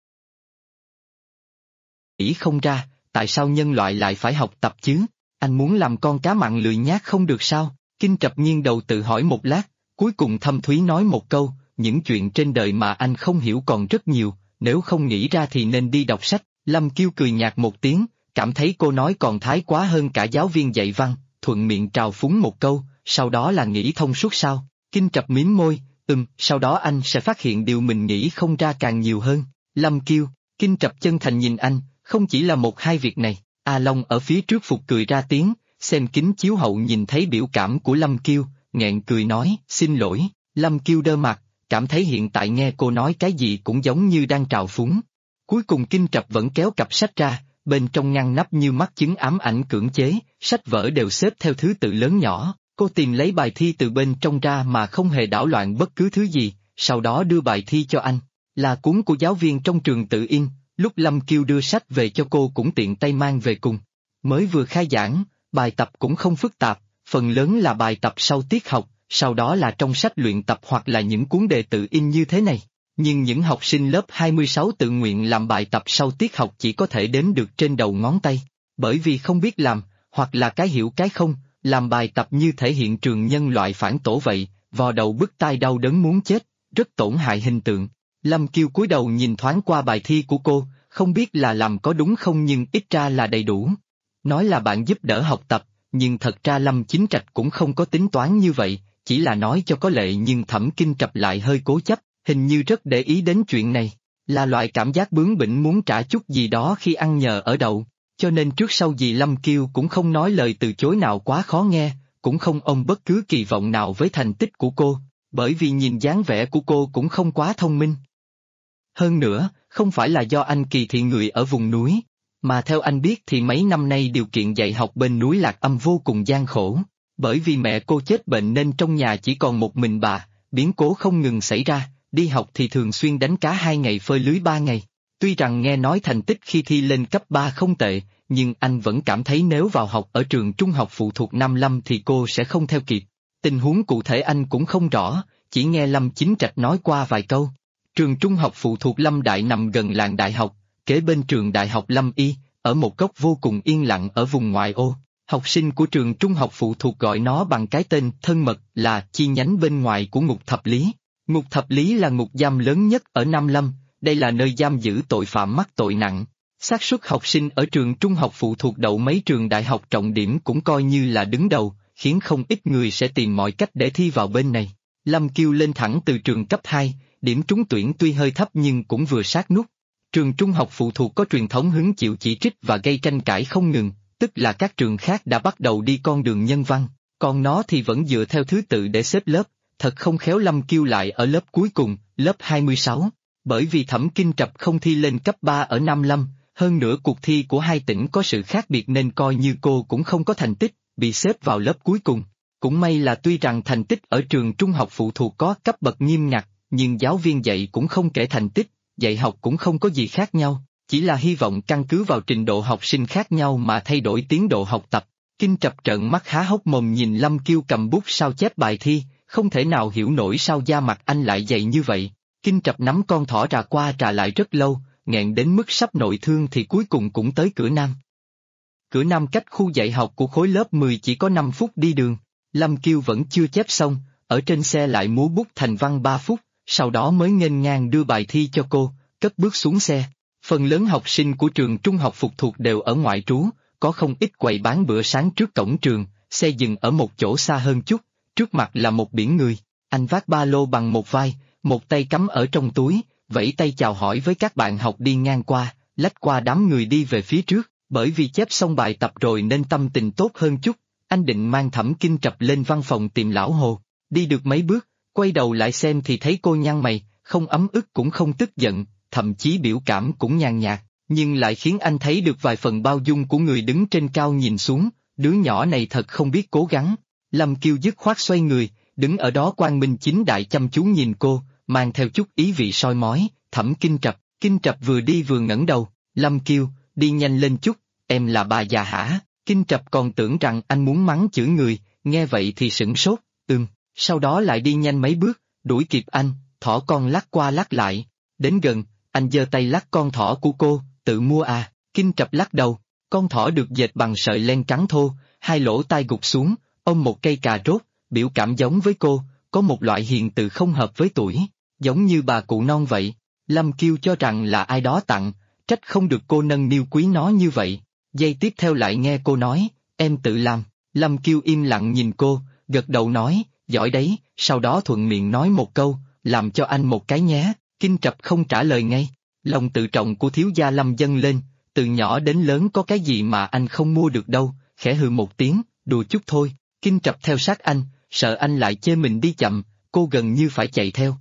Nghĩ không ra, tại sao nhân loại lại phải học tập chứ? Anh muốn làm con cá mặn lười nhác không được sao? Kinh Trập nghiêng đầu tự hỏi một lát, cuối cùng thâm thúy nói một câu, những chuyện trên đời mà anh không hiểu còn rất nhiều, nếu không nghĩ ra thì nên đi đọc sách. Lâm Kiêu cười nhạt một tiếng, cảm thấy cô nói còn thái quá hơn cả giáo viên dạy văn, thuận miệng trào phúng một câu, sau đó là nghĩ thông suốt sao? Kinh Trập mím môi, sau đó anh sẽ phát hiện điều mình nghĩ không ra càng nhiều hơn. Lâm Kiêu, Kinh Trập chân thành nhìn anh, không chỉ là một hai việc này. A Long ở phía trước phục cười ra tiếng, xem kính chiếu hậu nhìn thấy biểu cảm của Lâm Kiêu, nghẹn cười nói, xin lỗi. Lâm Kiêu đơ mặt, cảm thấy hiện tại nghe cô nói cái gì cũng giống như đang trào phúng. Cuối cùng Kinh Trập vẫn kéo cặp sách ra, bên trong ngăn nắp như mắt chứng ám ảnh cưỡng chế, sách vở đều xếp theo thứ tự lớn nhỏ. Cô tìm lấy bài thi từ bên trong ra mà không hề đảo loạn bất cứ thứ gì, sau đó đưa bài thi cho anh. Là cuốn của giáo viên trong trường tự in, lúc Lâm Kiêu đưa sách về cho cô cũng tiện tay mang về cùng. Mới vừa khai giảng, bài tập cũng không phức tạp, phần lớn là bài tập sau tiết học, sau đó là trong sách luyện tập hoặc là những cuốn đề tự in như thế này. Nhưng những học sinh lớp 26 tự nguyện làm bài tập sau tiết học chỉ có thể đếm được trên đầu ngón tay, bởi vì không biết làm, hoặc là cái hiểu cái không, làm bài tập như thể hiện trường nhân loại phản tổ vậy, vò đầu bứt tai đau đớn muốn chết, rất tổn hại hình tượng. Lâm Kiêu cúi đầu nhìn thoáng qua bài thi của cô, không biết là làm có đúng không nhưng ít ra là đầy đủ. Nói là bạn giúp đỡ học tập, nhưng thật ra Lâm Chính Trạch cũng không có tính toán như vậy, chỉ là nói cho có lệ nhưng Thẩm Kinh Trập lại hơi cố chấp, hình như rất để ý đến chuyện này, là loại cảm giác bướng bỉnh muốn trả chút gì đó khi ăn nhờ ở đậu, cho nên trước sau gì Lâm Kiêu cũng không nói lời từ chối nào quá khó nghe, cũng không ôm bất cứ kỳ vọng nào với thành tích của cô, bởi vì nhìn dáng vẻ của cô cũng không quá thông minh. Hơn nữa, không phải là do anh kỳ thị người ở vùng núi, mà theo anh biết thì mấy năm nay điều kiện dạy học bên núi Lạc Âm vô cùng gian khổ, bởi vì mẹ cô chết bệnh nên trong nhà chỉ còn một mình bà, biến cố không ngừng xảy ra, đi học thì thường xuyên đánh cá 2 ngày phơi lưới 3 ngày. Tuy rằng nghe nói thành tích khi thi lên cấp 3 không tệ, nhưng anh vẫn cảm thấy nếu vào học ở trường trung học phụ thuộc Nam Lâm thì cô sẽ không theo kịp. Tình huống cụ thể anh cũng không rõ, chỉ nghe Lâm Chính Trạch nói qua vài câu. Trường trung học phụ thuộc Lâm Đại nằm gần làng đại học, kế bên trường đại học Lâm Y, ở một góc vô cùng yên lặng ở vùng ngoại ô. Học sinh của trường trung học phụ thuộc gọi nó bằng cái tên thân mật là chi nhánh bên ngoài của ngục thập lý. Ngục thập lý là ngục giam lớn nhất ở Nam Lâm, đây là nơi giam giữ tội phạm mắc tội nặng. Xác suất học sinh ở trường trung học phụ thuộc đậu mấy trường đại học trọng điểm cũng coi như là đứng đầu, khiến không ít người sẽ tìm mọi cách để thi vào bên này. Lâm Kiêu lên thẳng từ trường cấp 2, điểm trúng tuyển tuy hơi thấp nhưng cũng vừa sát nút. Trường trung học phụ thuộc có truyền thống hứng chịu chỉ trích và gây tranh cãi không ngừng, tức là các trường khác đã bắt đầu đi con đường nhân văn, còn nó thì vẫn dựa theo thứ tự để xếp lớp. Thật không khéo Lâm Kiêu lại ở lớp cuối cùng, lớp 26, bởi vì Thẩm Kinh Trập không thi lên cấp 3 ở Nam Lâm, hơn nữa cuộc thi của hai tỉnh có sự khác biệt nên coi như cô cũng không có thành tích, bị xếp vào lớp cuối cùng. Cũng may là tuy rằng thành tích ở trường trung học phụ thuộc có cấp bậc nghiêm ngặt, nhưng giáo viên dạy cũng không kể thành tích, dạy học cũng không có gì khác nhau, chỉ là hy vọng căn cứ vào trình độ học sinh khác nhau mà thay đổi tiến độ học tập. Kinh Trập trợn mắt há hốc mồm nhìn Lâm Kiêu cầm bút sao chép bài thi, không thể nào hiểu nổi sao da mặt anh lại dày như vậy. Kinh Trập nắm con thỏ trà qua trà lại rất lâu, nghẹn đến mức sắp nội thương thì cuối cùng cũng tới cửa Nam. Cửa Nam cách khu dạy học của khối lớp 10 chỉ có 5 phút đi đường, Lâm Kiêu vẫn chưa chép xong, ở trên xe lại múa bút thành văn 3 phút, sau đó mới nghênh ngang đưa bài thi cho cô, cất bước xuống xe. Phần lớn học sinh của trường trung học phụ thuộc đều ở ngoại trú, có không ít quầy bán bữa sáng trước cổng trường, xe dừng ở một chỗ xa hơn chút, trước mặt là một biển người, anh vác ba lô bằng một vai, một tay cắm ở trong túi, vẫy tay chào hỏi với các bạn học đi ngang qua, lách qua đám người đi về phía trước, bởi vì chép xong bài tập rồi nên tâm tình tốt hơn chút, anh định mang Thẩm Kinh Trập lên văn phòng tìm lão Hồ, đi được mấy bước, quay đầu lại xem thì thấy cô nhăn mày, không ấm ức cũng không tức giận, thậm chí biểu cảm cũng nhàn nhạt, nhưng lại khiến anh thấy được vài phần bao dung của người đứng trên cao nhìn xuống, đứa nhỏ này thật không biết cố gắng. Lâm Kiêu dứt khoát xoay người, đứng ở đó quang minh chính đại chăm chú nhìn cô, mang theo chút ý vị soi mói. Thẩm Kinh Trập vừa đi vừa ngẩng đầu, Lâm Kiêu, đi nhanh lên chút, em là bà già hả? Kinh Trập còn tưởng rằng anh muốn mắng chửi người, nghe vậy thì sửng sốt, sau đó lại đi nhanh mấy bước, đuổi kịp anh, thỏ con lắc qua lắc lại, đến gần, anh giơ tay lắc con thỏ của cô, tự mua à? Kinh Trập lắc đầu, con thỏ được dệt bằng sợi len trắng thô, hai lỗ tai gục xuống, ôm một cây cà rốt, biểu cảm giống với cô, có một loại hiền từ không hợp với tuổi, giống như bà cụ non vậy. Lâm Kiêu cho rằng là ai đó tặng, trách không được cô nâng niu quý nó như vậy. Giây tiếp theo lại nghe cô nói, em tự làm. Lâm Kiêu im lặng nhìn cô, gật đầu nói, giỏi đấy, sau đó thuận miệng nói một câu, làm cho anh một cái nhé. Kinh Trập không trả lời ngay. Lòng tự trọng của thiếu gia Lâm dâng lên, từ nhỏ đến lớn có cái gì mà anh không mua được đâu, khẽ hừ một tiếng, đùa chút thôi. Kinh Trập theo sát anh, sợ anh lại chê mình đi chậm, cô gần như phải chạy theo.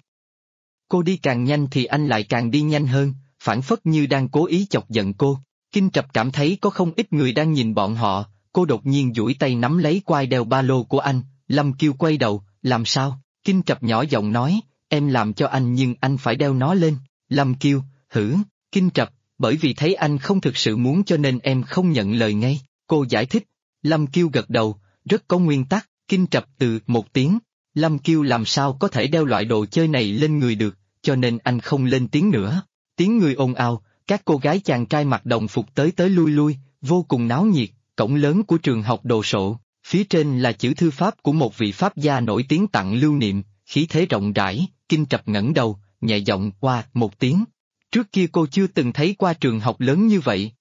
Cô đi càng nhanh thì anh lại càng đi nhanh hơn, phảng phất như đang cố ý chọc giận cô. Kinh Trập cảm thấy có không ít người đang nhìn bọn họ, cô đột nhiên duỗi tay nắm lấy quai đeo ba lô của anh, Lâm Kiêu quay đầu, làm sao? Kinh Trập nhỏ giọng nói, em làm cho anh nhưng anh phải đeo nó lên. Lâm Kiêu, hử? Kinh Trập, bởi vì thấy anh không thực sự muốn cho nên em không nhận lời ngay, cô giải thích. Lâm Kiêu gật đầu, rất có nguyên tắc. Kinh Trập từ một tiếng, Lâm Kiêu làm sao có thể đeo loại đồ chơi này lên người được, cho nên anh không lên tiếng nữa. Tiếng người ồn ào, các cô gái chàng trai mặc đồng phục tới tới lui lui, vô cùng náo nhiệt. Cổng lớn của trường học đồ sộ, phía trên là chữ thư pháp của một vị pháp gia nổi tiếng tặng lưu niệm, khí thế rộng rãi. Kinh Trập ngẩng đầu, nhẹ giọng qua một tiếng. Trước kia cô chưa từng thấy qua trường học lớn như vậy.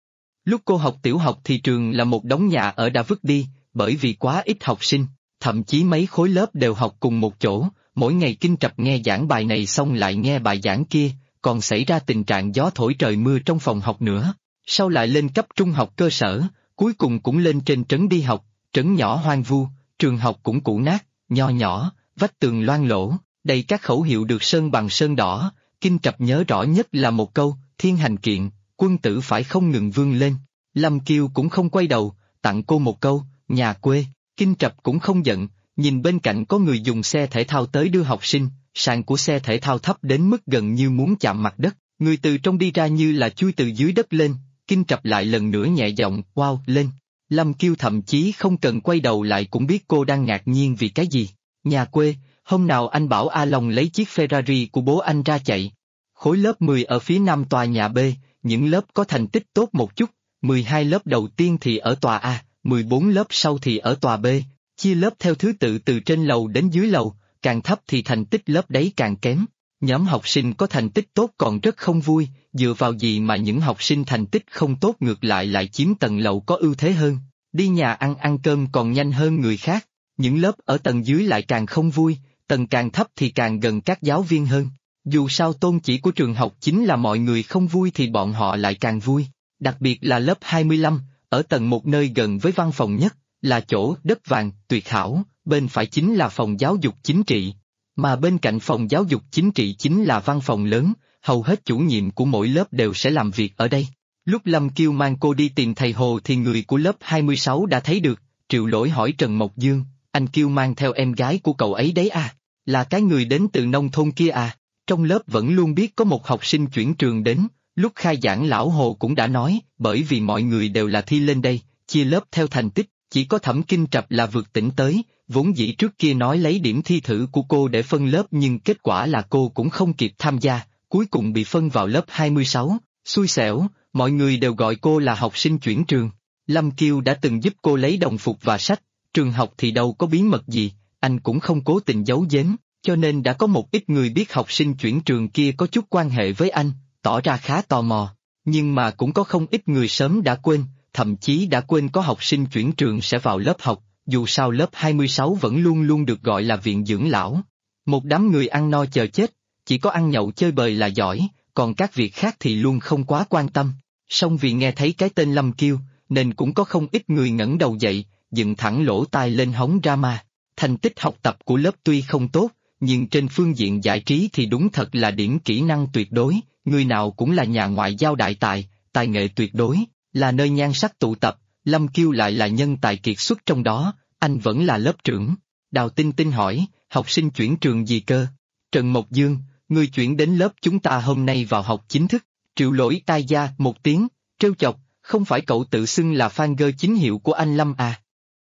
Lúc cô học tiểu học thì trường là một đống nhà ở đã vứt đi, bởi vì quá ít học sinh, thậm chí mấy khối lớp đều học cùng một chỗ, mỗi ngày Kinh Trập nghe giảng bài này xong lại nghe bài giảng kia, còn xảy ra tình trạng gió thổi trời mưa trong phòng học nữa. Sau lại lên cấp trung học cơ sở, cuối cùng cũng lên trên trấn đi học, trấn nhỏ hoang vu, trường học cũng cũ nát, nho nhỏ, vách tường loang lỗ, đầy các khẩu hiệu được sơn bằng sơn đỏ. Kinh Trập nhớ rõ nhất là một câu, thiên hành kiện, quân tử phải không ngừng vươn lên. Lâm Kiêu cũng không quay đầu, tặng cô một câu, nhà quê. Kinh Trập cũng không giận, nhìn bên cạnh có người dùng xe thể thao tới đưa học sinh, sàn của xe thể thao thấp đến mức gần như muốn chạm mặt đất, người từ trong đi ra như là chui từ dưới đất lên. Kinh Trập lại lần nữa nhẹ giọng, wow, lên. Lâm Kiêu thậm chí không cần quay đầu lại cũng biết cô đang ngạc nhiên vì cái gì. Nhà quê, hôm nào anh bảo A Long lấy chiếc Ferrari của bố anh ra chạy. Khối lớp 10 ở phía nam tòa nhà B, những lớp có thành tích tốt một chút, 12 lớp đầu tiên thì ở tòa A, 14 lớp sau thì ở tòa B, chia lớp theo thứ tự từ trên lầu đến dưới lầu, càng thấp thì thành tích lớp đấy càng kém. Nhóm học sinh có thành tích tốt còn rất không vui, dựa vào gì mà những học sinh thành tích không tốt ngược lại chiếm tầng lầu có ưu thế hơn, đi nhà ăn cơm còn nhanh hơn người khác. Những lớp ở tầng dưới lại càng không vui, tầng càng thấp thì càng gần các giáo viên hơn. Dù sao tôn chỉ của trường học chính là mọi người không vui thì bọn họ lại càng vui. Đặc biệt là lớp 25, ở tầng một nơi gần với văn phòng nhất, là chỗ đất vàng, tuyệt hảo, bên phải chính là phòng giáo dục chính trị. Mà bên cạnh phòng giáo dục chính trị chính là văn phòng lớn, hầu hết chủ nhiệm của mỗi lớp đều sẽ làm việc ở đây. Lúc Lâm Kiêu mang cô đi tìm thầy Hồ thì người của lớp 26 đã thấy được, Triệu Lỗi hỏi Trần Mộc Dương, anh Kiêu mang theo em gái của cậu ấy đấy à, là cái người đến từ nông thôn kia à, trong lớp vẫn luôn biết có một học sinh chuyển trường đến, lúc khai giảng lão Hồ cũng đã nói, bởi vì mọi người đều là thi lên đây, chia lớp theo thành tích, chỉ có Thẩm Kinh Trập là vượt tỉnh tới. Vốn dĩ trước kia nói lấy điểm thi thử của cô để phân lớp nhưng kết quả là cô cũng không kịp tham gia, cuối cùng bị phân vào lớp 26, xui xẻo, mọi người đều gọi cô là học sinh chuyển trường. Lâm Kiêu đã từng giúp cô lấy đồng phục và sách, trường học thì đâu có bí mật gì, anh cũng không cố tình giấu giếm, cho nên đã có một ít người biết học sinh chuyển trường kia có chút quan hệ với anh, tỏ ra khá tò mò, nhưng mà cũng có không ít người sớm đã quên, thậm chí đã quên có học sinh chuyển trường sẽ vào lớp học. Dù sao lớp 26 vẫn luôn luôn được gọi là viện dưỡng lão. Một đám người ăn no chờ chết, chỉ có ăn nhậu chơi bời là giỏi, còn các việc khác thì luôn không quá quan tâm. Song vì nghe thấy cái tên Lâm Kiêu, nên cũng có không ít người ngẩng đầu dậy, dựng thẳng lỗ tai lên hóng drama. Thành tích học tập của lớp tuy không tốt, nhưng trên phương diện giải trí thì đúng thật là điểm kỹ năng tuyệt đối, người nào cũng là nhà ngoại giao đại tài, tài nghệ tuyệt đối, là nơi nhan sắc tụ tập. Lâm Kiêu lại là nhân tài kiệt xuất trong đó, anh vẫn là lớp trưởng. Đào Tinh Tinh hỏi, học sinh chuyển trường gì cơ? Trần Mộc Dương, người chuyển đến lớp chúng ta hôm nay vào học chính thức. Triệu Lỗi tai ra một tiếng, trêu chọc, không phải cậu tự xưng là fan girl chính hiệu của anh Lâm à?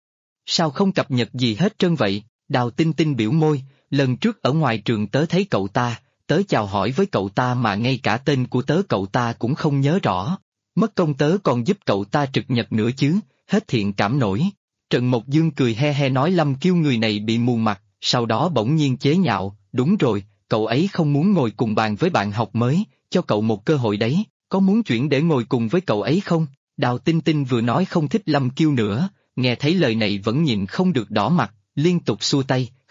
Sao không cập nhật gì hết trơn vậy? Đào Tinh Tinh biểu môi, lần trước ở ngoài trường tớ thấy cậu ta, tớ chào hỏi với cậu ta mà ngay cả tên của tớ cậu ta cũng không nhớ rõ. Mất công tớ còn giúp cậu ta trực nhật nữa chứ, hết thiện cảm nổi. Trần Mộc Dương cười he he nói Lâm Kiêu người này bị mù mặt, sau đó bỗng nhiên chế nhạo, đúng rồi, cậu ấy không muốn ngồi cùng bàn với bạn học mới, cho cậu một cơ hội đấy, có muốn chuyển để ngồi cùng với cậu ấy không? Đào Tinh Tinh vừa nói không thích Lâm Kiêu nữa, nghe thấy lời này vẫn nhịn không được đỏ mặt, liên tục xua tay,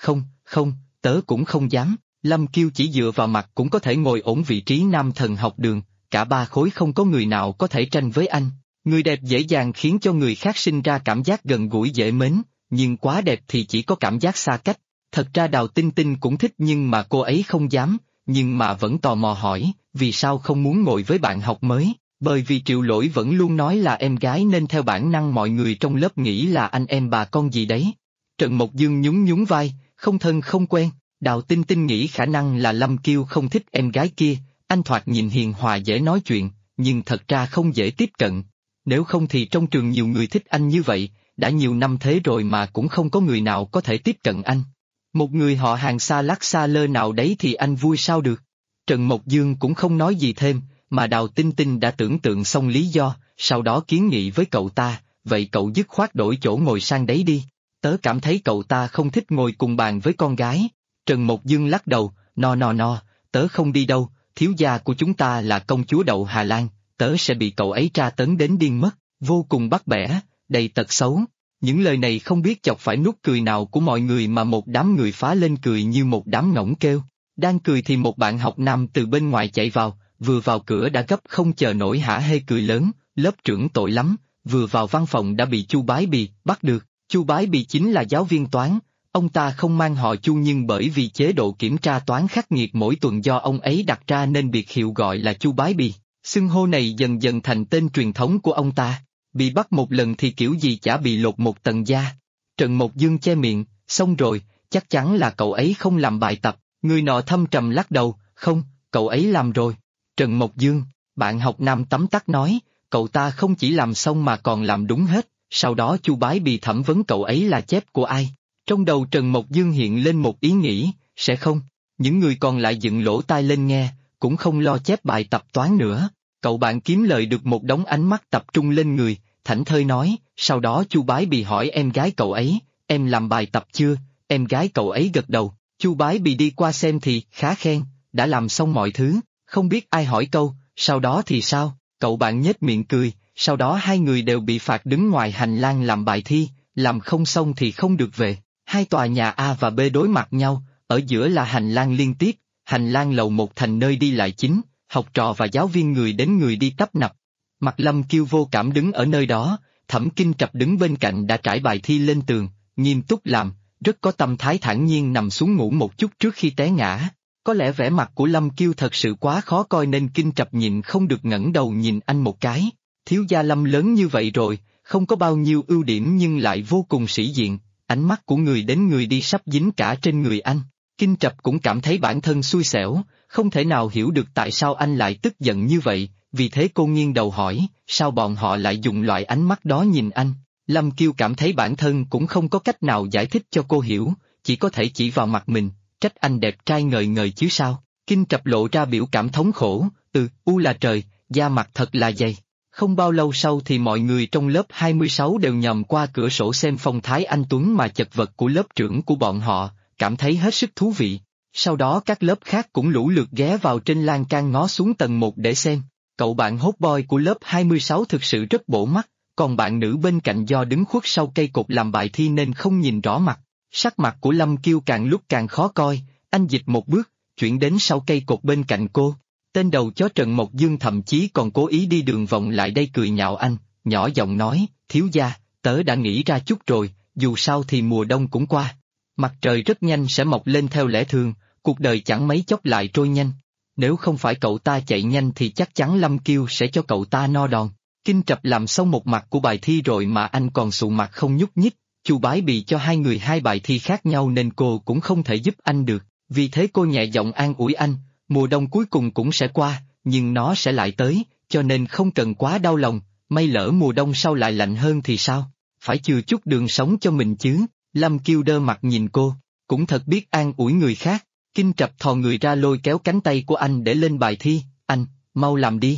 Không, không, tớ cũng không dám. Lâm Kiêu chỉ dựa vào mặt cũng có thể ngồi ổn vị trí nam thần học đường, cả ba khối không có người nào có thể tranh với anh. Người đẹp dễ dàng khiến cho người khác sinh ra cảm giác gần gũi dễ mến, nhưng quá đẹp thì chỉ có cảm giác xa cách. Thật ra Đào Tinh Tinh cũng thích nhưng mà cô ấy không dám, nhưng mà vẫn tò mò hỏi, vì sao không muốn ngồi với bạn học mới, bởi vì Triệu Lỗi vẫn luôn nói là em gái nên theo bản năng mọi người trong lớp nghĩ là anh em bà con gì đấy. Trần Mộc Dương nhún nhún vai, không thân không quen. Đào Tinh Tinh nghĩ khả năng là Lâm Kiêu không thích em gái kia, anh thoạt nhìn hiền hòa dễ nói chuyện, nhưng thật ra không dễ tiếp cận. Nếu không thì trong trường nhiều người thích anh như vậy, đã nhiều năm thế rồi mà cũng không có người nào có thể tiếp cận anh. Một người họ hàng xa lắc xa lơ nào đấy thì anh vui sao được. Trần Mộc Dương cũng không nói gì thêm, mà Đào Tinh Tinh đã tưởng tượng xong lý do, sau đó kiến nghị với cậu ta, vậy cậu dứt khoát đổi chỗ ngồi sang đấy đi. Tớ cảm thấy cậu ta không thích ngồi cùng bàn với con gái. Trần Mộc Dương lắc đầu, no, tớ không đi đâu, thiếu gia của chúng ta là công chúa Đậu Hà Lan, tớ sẽ bị cậu ấy tra tấn đến điên mất, vô cùng bắt bẻ, đầy tật xấu. Những lời này không biết chọc phải nút cười nào của mọi người mà một đám người phá lên cười như một đám ngỗng kêu. Đang cười thì một bạn học nam từ bên ngoài chạy vào, vừa vào cửa đã gấp không chờ nổi hả hê cười lớn, lớp trưởng tội lắm, vừa vào văn phòng đã bị Chu Bái Bì bắt được. Chu Bái Bì chính là giáo viên toán, ông ta không mang họ Chu nhưng bởi vì chế độ kiểm tra toán khắc nghiệt mỗi tuần do ông ấy đặt ra nên biệt hiệu gọi là Chu Bái Bì. Xưng hô này dần dần thành tên truyền thống của ông ta. Bị bắt một lần thì kiểu gì chả bị lột một tầng da. Trần Mộc Dương che miệng, xong rồi, chắc chắn là cậu ấy không làm bài tập. Người nọ thâm trầm lắc đầu, không, cậu ấy làm rồi. Trần Mộc Dương, bạn học nam tấm tắc nói, cậu ta không chỉ làm xong mà còn làm đúng hết. Sau đó Chu Bái Bì thẩm vấn cậu ấy là chép của ai. Trong đầu Trần Mộc Dương hiện lên một ý nghĩ, sẽ không. Những người còn lại dựng lỗ tai lên nghe, cũng không lo chép bài tập toán nữa. Cậu bạn kiếm lời được một đống ánh mắt tập trung lên người, thảnh thơi nói, sau đó Chu Bái Bì hỏi em gái cậu ấy, em làm bài tập chưa, em gái cậu ấy gật đầu, Chu Bái Bì đi qua xem thì, khá khen, đã làm xong mọi thứ, không biết ai hỏi câu, sau đó thì sao, cậu bạn nhếch miệng cười, sau đó hai người đều bị phạt đứng ngoài hành lang làm bài thi, làm không xong thì không được về, hai tòa nhà A và B đối mặt nhau, ở giữa là hành lang liên tiếp, hành lang lầu một thành nơi đi lại chính, học trò và giáo viên người đến người đi tấp nập. Mặt Lâm Kiêu vô cảm đứng ở nơi đó, Thẩm Kinh Trập đứng bên cạnh đã trải bài thi lên tường, nghiêm túc làm, rất có tâm thái thản nhiên nằm xuống ngủ một chút trước khi té ngã. Có lẽ vẻ mặt của Lâm Kiêu thật sự quá khó coi nên Kinh Trập nhịn không được ngẩng đầu nhìn anh một cái. Thiếu gia Lâm lớn như vậy rồi, không có bao nhiêu ưu điểm nhưng lại vô cùng sĩ diện, ánh mắt của người đến người đi sắp dính cả trên người anh. Kinh Trập cũng cảm thấy bản thân xui xẻo, không thể nào hiểu được tại sao anh lại tức giận như vậy, vì thế cô nghiêng đầu hỏi, sao bọn họ lại dùng loại ánh mắt đó nhìn anh? Lâm Kiêu cảm thấy bản thân cũng không có cách nào giải thích cho cô hiểu, chỉ có thể chỉ vào mặt mình, trách anh đẹp trai ngời ngời chứ sao. Kinh Trập lộ ra biểu cảm thống khổ, là trời, da mặt thật là dày. Không bao lâu sau thì mọi người trong lớp 26 đều nhòm qua cửa sổ xem phong thái anh tuấn mà chật vật của lớp trưởng của bọn họ, cảm thấy hết sức thú vị. Sau đó các lớp khác cũng lũ lượt ghé vào trên lan can ngó xuống tầng 1 để xem. Cậu bạn hot boy của lớp 26 thực sự rất bổ mắt, còn bạn nữ bên cạnh do đứng khuất sau cây cột làm bài thi nên không nhìn rõ mặt. Sắc mặt của Lâm Kiêu càng lúc càng khó coi, anh dịch một bước, chuyển đến sau cây cột bên cạnh cô. Tên đầu chó Trần Mộc Dương thậm chí còn cố ý đi đường vòng lại đây cười nhạo anh, nhỏ giọng nói, thiếu gia, tớ đã nghĩ ra chút rồi, dù sao thì mùa đông cũng qua. Mặt trời rất nhanh sẽ mọc lên theo lẽ thường, cuộc đời chẳng mấy chốc lại trôi nhanh. Nếu không phải cậu ta chạy nhanh thì chắc chắn Lâm Kiêu sẽ cho cậu ta no đòn. Kinh Trập làm xong một mặt của bài thi rồi mà anh còn sụ mặt không nhúc nhích. Chu Bái Bì cho hai người hai bài thi khác nhau nên cô cũng không thể giúp anh được. Vì thế cô nhẹ giọng an ủi anh, mùa đông cuối cùng cũng sẽ qua, nhưng nó sẽ lại tới, cho nên không cần quá đau lòng. May lỡ mùa đông sau lại lạnh hơn thì sao? Phải chừa chút đường sống cho mình chứ. Lâm Kiêu đơ mặt nhìn cô, cũng thật biết an ủi người khác. Kinh Trập thò người ra lôi kéo cánh tay của anh để lên bài thi, anh, mau làm đi.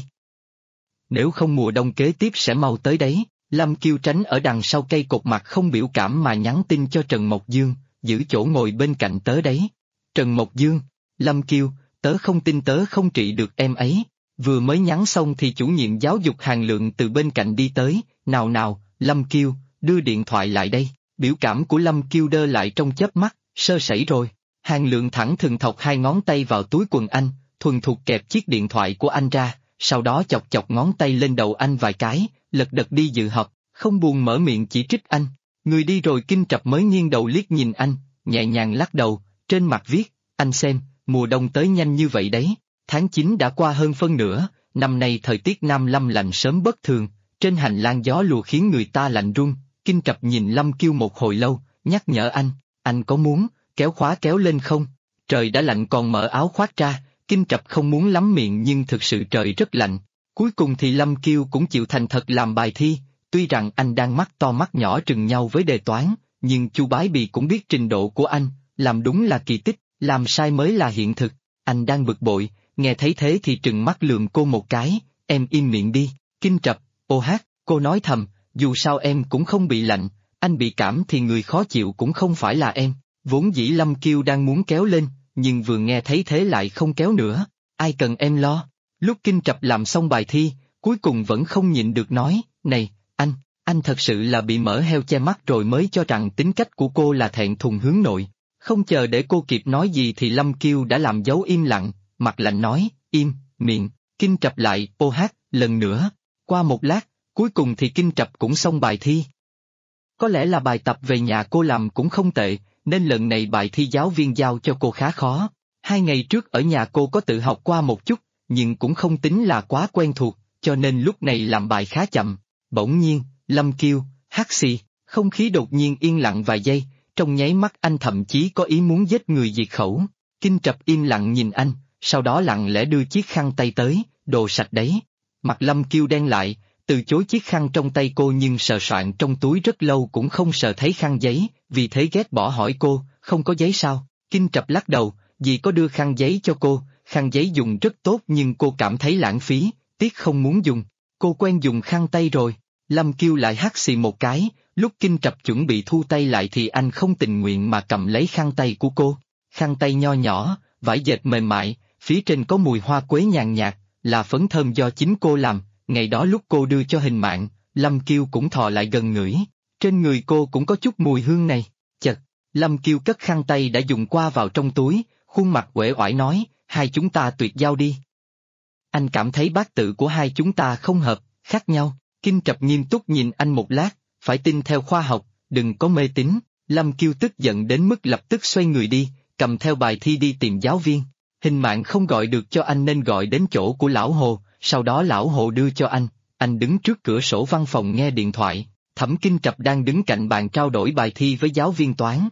Nếu không mùa đông kế tiếp sẽ mau tới đấy. Lâm Kiêu tránh ở đằng sau cây cột mặt không biểu cảm mà nhắn tin cho Trần Mộc Dương, giữ chỗ ngồi bên cạnh tớ đấy. Trần Mộc Dương, Lâm Kiêu, tớ không tin tớ không trị được em ấy. Vừa mới nhắn xong thì chủ nhiệm giáo dục Hàn Lượng từ bên cạnh đi tới, nào, Lâm Kiêu, đưa điện thoại lại đây. Biểu cảm của Lâm Kiêu đơ lại trong chớp mắt, Sơ sẩy rồi. Hàng Lượng thẳng thừng thọc hai ngón tay vào túi quần anh, thuần thục kẹp chiếc điện thoại của anh ra, sau đó chọc chọc ngón tay lên đầu anh vài cái, lật đật đi dự họp, không buồn mở miệng chỉ trích anh. Người đi rồi Kinh Trập mới nghiêng đầu liếc nhìn anh, nhẹ nhàng lắc đầu, trên mặt viết, anh xem, mùa đông tới nhanh như vậy đấy, tháng 9 đã qua hơn phân nửa, năm nay thời tiết Nam Lâm lạnh sớm bất thường, trên hành lang gió lùa khiến người ta lạnh run. Kinh Trập nhìn Lâm Kiêu một hồi lâu, nhắc nhở anh có muốn kéo khóa kéo lên không? Trời đã lạnh còn mở áo khoác ra, Kinh Trập không muốn lắm miệng nhưng thực sự trời rất lạnh. Cuối cùng thì Lâm Kiêu cũng chịu thành thật làm bài thi, tuy rằng anh đang mắt to mắt nhỏ trừng nhau với đề toán, nhưng Chu Bái Bì cũng biết trình độ của anh, làm đúng là kỳ tích, làm sai mới là hiện thực. Anh đang bực bội, nghe thấy thế thì trừng mắt lườm cô một cái, em im miệng đi. Kinh Trập, ô hát, cô nói thầm, dù sao em cũng không bị lạnh, anh bị cảm thì người khó chịu cũng không phải là em. Vốn dĩ Lâm Kiêu đang muốn kéo lên, nhưng vừa nghe thấy thế lại không kéo nữa, ai cần em lo. Lúc Kinh Trập làm xong bài thi, cuối cùng vẫn không nhịn được nói, này, anh thật sự là bị mỡ heo che mắt rồi mới cho rằng tính cách của cô là thẹn thùng hướng nội. Không chờ để cô kịp nói gì thì Lâm Kiêu đã làm dấu im lặng, mặt lạnh nói, im, miệng. Kinh Trập lại, ô hát, lần nữa. Qua một lát, cuối cùng thì Kinh Trập cũng xong bài thi. Có lẽ là bài tập về nhà cô làm cũng không tệ, nên lần này bài thi giáo viên giao cho cô khá khó. 2 ngày trước ở nhà cô có tự học qua một chút, nhưng cũng không tính là quá quen thuộc, cho nên lúc này làm bài khá chậm. Bỗng nhiên, Lâm Kiêu, hắt xì, không khí đột nhiên yên lặng vài giây, trong nháy mắt anh thậm chí có ý muốn giết người diệt khẩu. Kinh Trập im lặng nhìn anh, sau đó lặng lẽ đưa chiếc khăn tay tới, đồ sạch đấy. Mặt Lâm Kiêu đen lại, từ chối chiếc khăn trong tay cô nhưng sờ soạn trong túi rất lâu cũng không sờ thấy khăn giấy, vì thế ghét bỏ hỏi cô, không có giấy sao? Kinh Trập lắc đầu, dì có đưa khăn giấy cho cô, khăn giấy dùng rất tốt nhưng cô cảm thấy lãng phí, tiếc không muốn dùng. Cô quen dùng khăn tay rồi. Lâm Kiêu lại hắt xì một cái, lúc Kinh Trập chuẩn bị thu tay lại thì anh không tình nguyện mà cầm lấy khăn tay của cô. Khăn tay nho nhỏ, vải dệt mềm mại, phía trên có mùi hoa quế nhàn nhạt, là phấn thơm do chính cô làm. Ngày đó lúc cô đưa cho Hình Mạn, Lâm Kiêu cũng thò lại gần ngửi, trên người cô cũng có chút mùi hương này. Chật, Lâm Kiêu cất khăn tay đã dùng qua vào trong túi, khuôn mặt uể oải nói, hai chúng ta tuyệt giao đi. Anh cảm thấy bát tự của hai chúng ta không hợp, khác nhau. Kinh Trập nghiêm túc nhìn anh một lát, phải tin theo khoa học, đừng có mê tín. Lâm Kiêu tức giận đến mức lập tức xoay người đi, cầm theo bài thi đi tìm giáo viên. Hình Mạn không gọi được cho anh nên gọi đến chỗ của Lão Hồ, sau đó Lão Hồ đưa cho anh đứng trước cửa sổ văn phòng nghe điện thoại. Thẩm Kinh Trập đang đứng cạnh bàn trao đổi bài thi với giáo viên toán.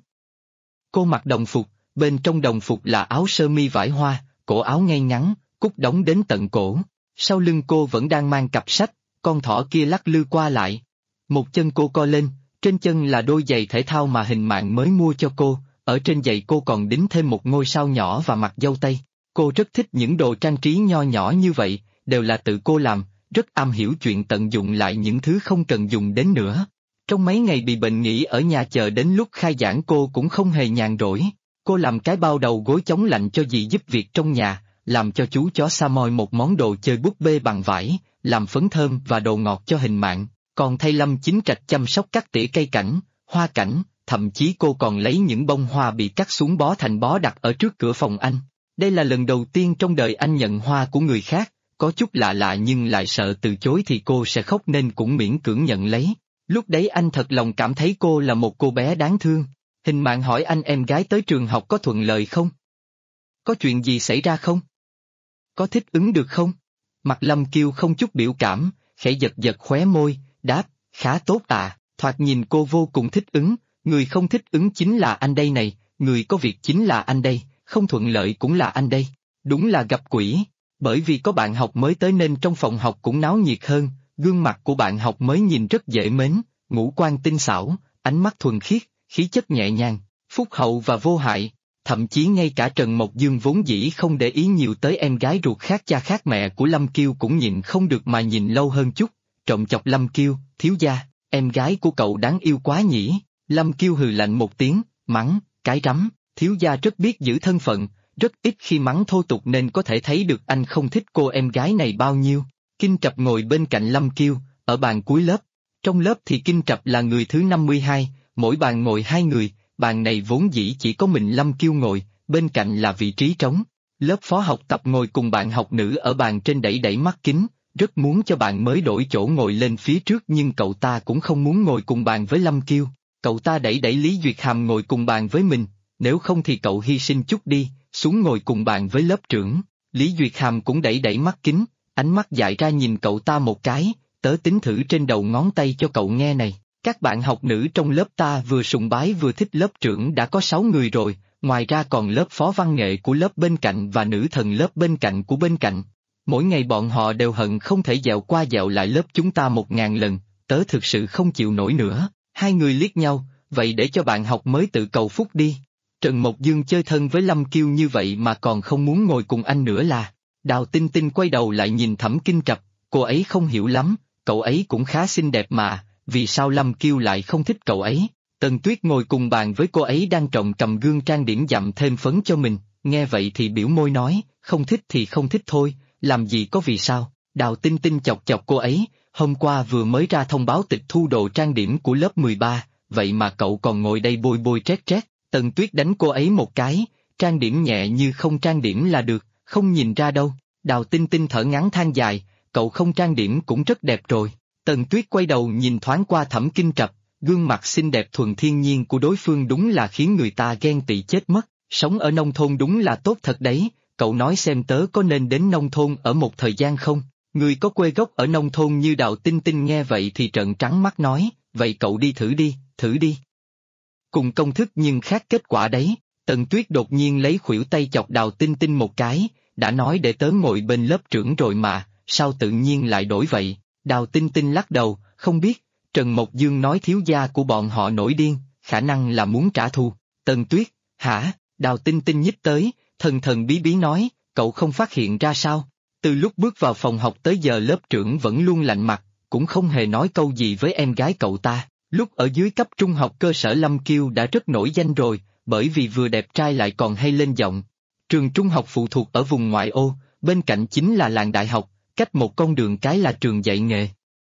Cô mặc đồng phục, bên trong đồng phục là áo sơ mi vải hoa, cổ áo ngay ngắn, cúc đóng đến tận cổ. Sau lưng cô vẫn đang mang cặp sách, con thỏ kia lắc lư qua lại. Một chân cô co lên, trên chân là đôi giày thể thao mà Hình Mạn mới mua cho cô, ở trên giày cô còn đính thêm một ngôi sao nhỏ và mặt dâu tây. Cô rất thích những đồ trang trí nho nhỏ như vậy, đều là tự cô làm, rất am hiểu chuyện tận dụng lại những thứ không cần dùng đến nữa. Trong mấy ngày bị bệnh nghỉ ở nhà chờ đến lúc khai giảng cô cũng không hề nhàn rỗi. Cô làm cái bao đầu gối chống lạnh cho dì giúp việc trong nhà, làm cho chú chó Samoy một món đồ chơi búp bê bằng vải, làm phấn thơm và đồ ngọt cho Hình Mạn, còn thay Lâm Chính Trạch chăm sóc cắt tỉa cây cảnh, hoa cảnh, thậm chí cô còn lấy những bông hoa bị cắt xuống bó thành bó đặt ở trước cửa phòng anh. Đây là lần đầu tiên trong đời anh nhận hoa của người khác, có chút lạ lạ nhưng lại sợ từ chối thì cô sẽ khóc nên cũng miễn cưỡng nhận lấy. Lúc đấy anh thật lòng cảm thấy cô là một cô bé đáng thương. Hình Mạn hỏi anh em gái tới trường học có thuận lợi không? Có chuyện gì xảy ra không? Có thích ứng được không? Mặt Lâm Kiêu không chút biểu cảm, khẽ giật giật khóe môi, đáp, khá tốt à, thoạt nhìn cô vô cùng thích ứng, người không thích ứng chính là anh đây này, người có việc chính là anh đây, không thuận lợi cũng là anh đây, đúng là gặp quỷ. Bởi vì có bạn học mới tới nên trong phòng học cũng náo nhiệt hơn, gương mặt của bạn học mới nhìn rất dễ mến, ngũ quan tinh xảo, ánh mắt thuần khiết, khí chất nhẹ nhàng, phúc hậu và vô hại. Thậm chí ngay cả Trần Mộc Dương vốn dĩ không để ý nhiều tới em gái ruột khác cha khác mẹ của Lâm Kiêu cũng nhịn không được mà nhìn lâu hơn chút, trộm chọc Lâm Kiêu, thiếu gia, em gái của cậu đáng yêu quá nhỉ. Lâm Kiêu hừ lạnh một tiếng, mắng, cái rắm, thiếu gia rất biết giữ thân phận, rất ít khi mắng thô tục nên có thể thấy được anh không thích cô em gái này bao nhiêu. Kinh Trập ngồi bên cạnh Lâm Kiêu, ở bàn cuối lớp. Trong lớp thì Kinh Trập là người thứ 52, mỗi bàn ngồi 2 người, bàn này vốn dĩ chỉ có mình Lâm Kiêu ngồi, bên cạnh là vị trí trống. Lớp phó học tập ngồi cùng bạn học nữ ở bàn trên đẩy đẩy mắt kính, rất muốn cho bạn mới đổi chỗ ngồi lên phía trước nhưng cậu ta cũng không muốn ngồi cùng bàn với Lâm Kiêu. Cậu ta đẩy đẩy Lý Duyệt Hàm ngồi cùng bàn với mình, nếu không thì cậu hy sinh chút đi, xuống ngồi cùng bàn với lớp trưởng. Lý Duyệt Hàm cũng đẩy đẩy mắt kính, ánh mắt dại ra nhìn cậu ta một cái, tớ tính thử trên đầu ngón tay cho cậu nghe này. Các bạn học nữ trong lớp ta vừa sùng bái vừa thích lớp trưởng đã có 6 người rồi, ngoài ra còn lớp phó văn nghệ của lớp bên cạnh và nữ thần lớp bên cạnh của bên cạnh. Mỗi ngày bọn họ đều hận không thể dẹo qua dẹo lại lớp chúng ta 1000 lần, tớ thực sự không chịu nổi nữa. Hai người liếc nhau, vậy để cho bạn học mới tự cầu phúc đi. Trần Mộc Dương chơi thân với Lâm Kiêu như vậy mà còn không muốn ngồi cùng anh nữa là. Đào Tinh Tinh quay đầu lại nhìn Thẩm Kinh Trập, cô ấy không hiểu lắm, cậu ấy cũng khá xinh đẹp mà, vì sao Lâm Kiêu lại không thích cậu ấy? Tần Tuyết ngồi cùng bàn với cô ấy đang trọng cầm gương trang điểm dặm thêm phấn cho mình, nghe vậy thì biểu môi nói, không thích thì không thích thôi, làm gì có vì sao? Đào Tinh Tinh chọc chọc cô ấy, hôm qua vừa mới ra thông báo tịch thu đồ trang điểm của lớp 13, vậy mà cậu còn ngồi đây bôi bôi trét trét. Tần Tuyết đánh cô ấy một cái, trang điểm nhẹ như không trang điểm là được, không nhìn ra đâu. Đào Tinh Tinh thở ngắn than dài, cậu không trang điểm cũng rất đẹp rồi. Tần Tuyết quay đầu nhìn thoáng qua Thẩm Kinh Trập, gương mặt xinh đẹp thuần thiên nhiên của đối phương đúng là khiến người ta ghen tị chết mất. Sống ở nông thôn đúng là tốt thật đấy, cậu nói xem tớ có nên đến nông thôn ở một thời gian không? Người có quê gốc ở nông thôn như Đào Tinh Tinh nghe vậy thì trợn trắng mắt nói, vậy cậu đi thử đi, thử đi. Cùng công thức nhưng khác kết quả đấy. Tần Tuyết đột nhiên lấy khuỷu tay chọc Đào Tinh Tinh một cái, đã nói để tớ ngồi bên lớp trưởng rồi mà, sao tự nhiên lại đổi vậy? Đào Tinh Tinh lắc đầu, không biết, Trần Mộc Dương nói thiếu gia của bọn họ nổi điên, khả năng là muốn trả thù. Tần Tuyết, hả? Đào Tinh Tinh nhích tới, thần thần bí bí nói, cậu không phát hiện ra sao? Từ lúc bước vào phòng học tới giờ lớp trưởng vẫn luôn lạnh mặt, cũng không hề nói câu gì với em gái cậu ta. Lúc ở dưới cấp trung học cơ sở Lâm Kiêu đã rất nổi danh rồi, bởi vì vừa đẹp trai lại còn hay lên giọng. Trường trung học phụ thuộc ở vùng ngoại ô, bên cạnh chính là làng đại học, cách một con đường cái là trường dạy nghề.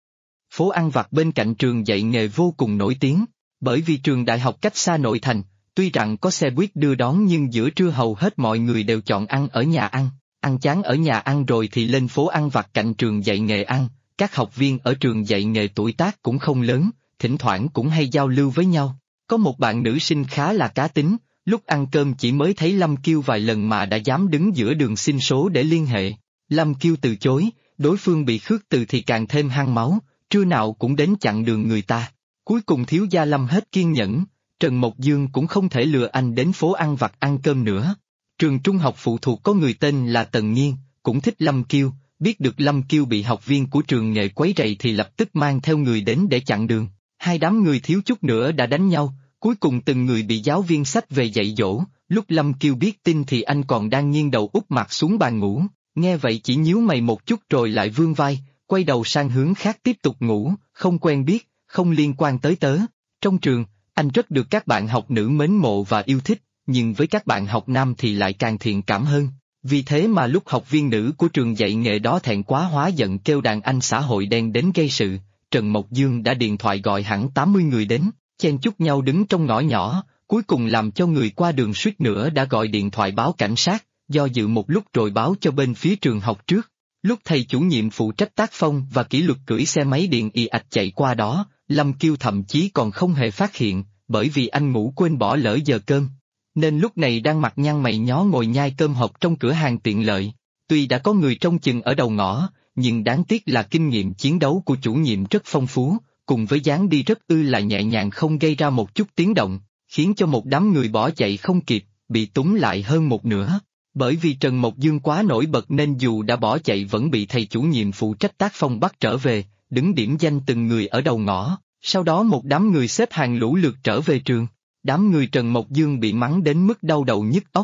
Phố ăn vặt bên cạnh trường dạy nghề vô cùng nổi tiếng, bởi vì trường đại học cách xa nội thành, tuy rằng có xe buýt đưa đón nhưng giữa trưa hầu hết mọi người đều chọn ăn ở nhà ăn chán ở nhà ăn rồi thì lên phố ăn vặt cạnh trường dạy nghề ăn. Các học viên ở trường dạy nghề tuổi tác cũng không lớn, thỉnh thoảng cũng hay giao lưu với nhau. Có một bạn nữ sinh khá là cá tính, lúc ăn cơm chỉ mới thấy Lâm Kiêu vài lần mà đã dám đứng giữa đường xin số để liên hệ. Lâm Kiêu từ chối, đối phương bị khước từ thì càng thêm hăng máu, trưa nào cũng đến chặn đường người ta. Cuối cùng thiếu gia Lâm hết kiên nhẫn, Trần Mộc Dương cũng không thể lừa anh đến phố ăn vặt ăn cơm nữa. Trường trung học phụ thuộc có người tên là Tần Nghiên, cũng thích Lâm Kiêu, biết được Lâm Kiêu bị học viên của trường nghệ quấy rầy thì lập tức mang theo người đến để chặn đường. Hai đám người thiếu chút nữa đã đánh nhau, cuối cùng từng người bị giáo viên xách về dạy dỗ. Lúc Lâm Kiêu biết tin thì anh còn đang nghiêng đầu úp mặt xuống bàn ngủ, nghe vậy chỉ nhíu mày một chút rồi lại vươn vai, quay đầu sang hướng khác tiếp tục ngủ, không quen biết, không liên quan tới tớ. Trong trường, anh rất được các bạn học nữ mến mộ và yêu thích, nhưng với các bạn học nam thì lại càng thiện cảm hơn. Vì thế mà lúc học viên nữ của trường dạy nghề đó thẹn quá hóa giận kêu đàn anh xã hội đen đến gây sự, Trần Mộc Dương đã điện thoại gọi hẳn 80 người đến, chen chúc nhau đứng trong ngõ nhỏ, cuối cùng làm cho người qua đường suýt nữa đã gọi điện thoại báo cảnh sát, do dự một lúc rồi báo cho bên phía trường học trước. Lúc thầy chủ nhiệm phụ trách tác phong và kỷ luật cưỡi xe máy điện ì ạch chạy qua đó, Lâm Kiêu thậm chí còn không hề phát hiện, bởi vì anh ngủ quên bỏ lỡ giờ cơm. Nên lúc này đang mặt nhăn mày nhó ngồi nhai cơm hộp trong cửa hàng tiện lợi. Tuy đã có người trông chừng ở đầu ngõ, nhưng đáng tiếc là kinh nghiệm chiến đấu của chủ nhiệm rất phong phú, cùng với dáng đi rất là nhẹ nhàng không gây ra một chút tiếng động, khiến cho một đám người bỏ chạy không kịp, bị túng lại hơn một nửa. Bởi vì Trần Mộc Dương quá nổi bật nên dù đã bỏ chạy vẫn bị thầy chủ nhiệm phụ trách tác phong bắt trở về, đứng điểm danh từng người ở đầu ngõ, sau đó một đám người xếp hàng lũ lượt trở về trường. Đám người Trần Mộc Dương bị mắng đến mức đau đầu nhức óc.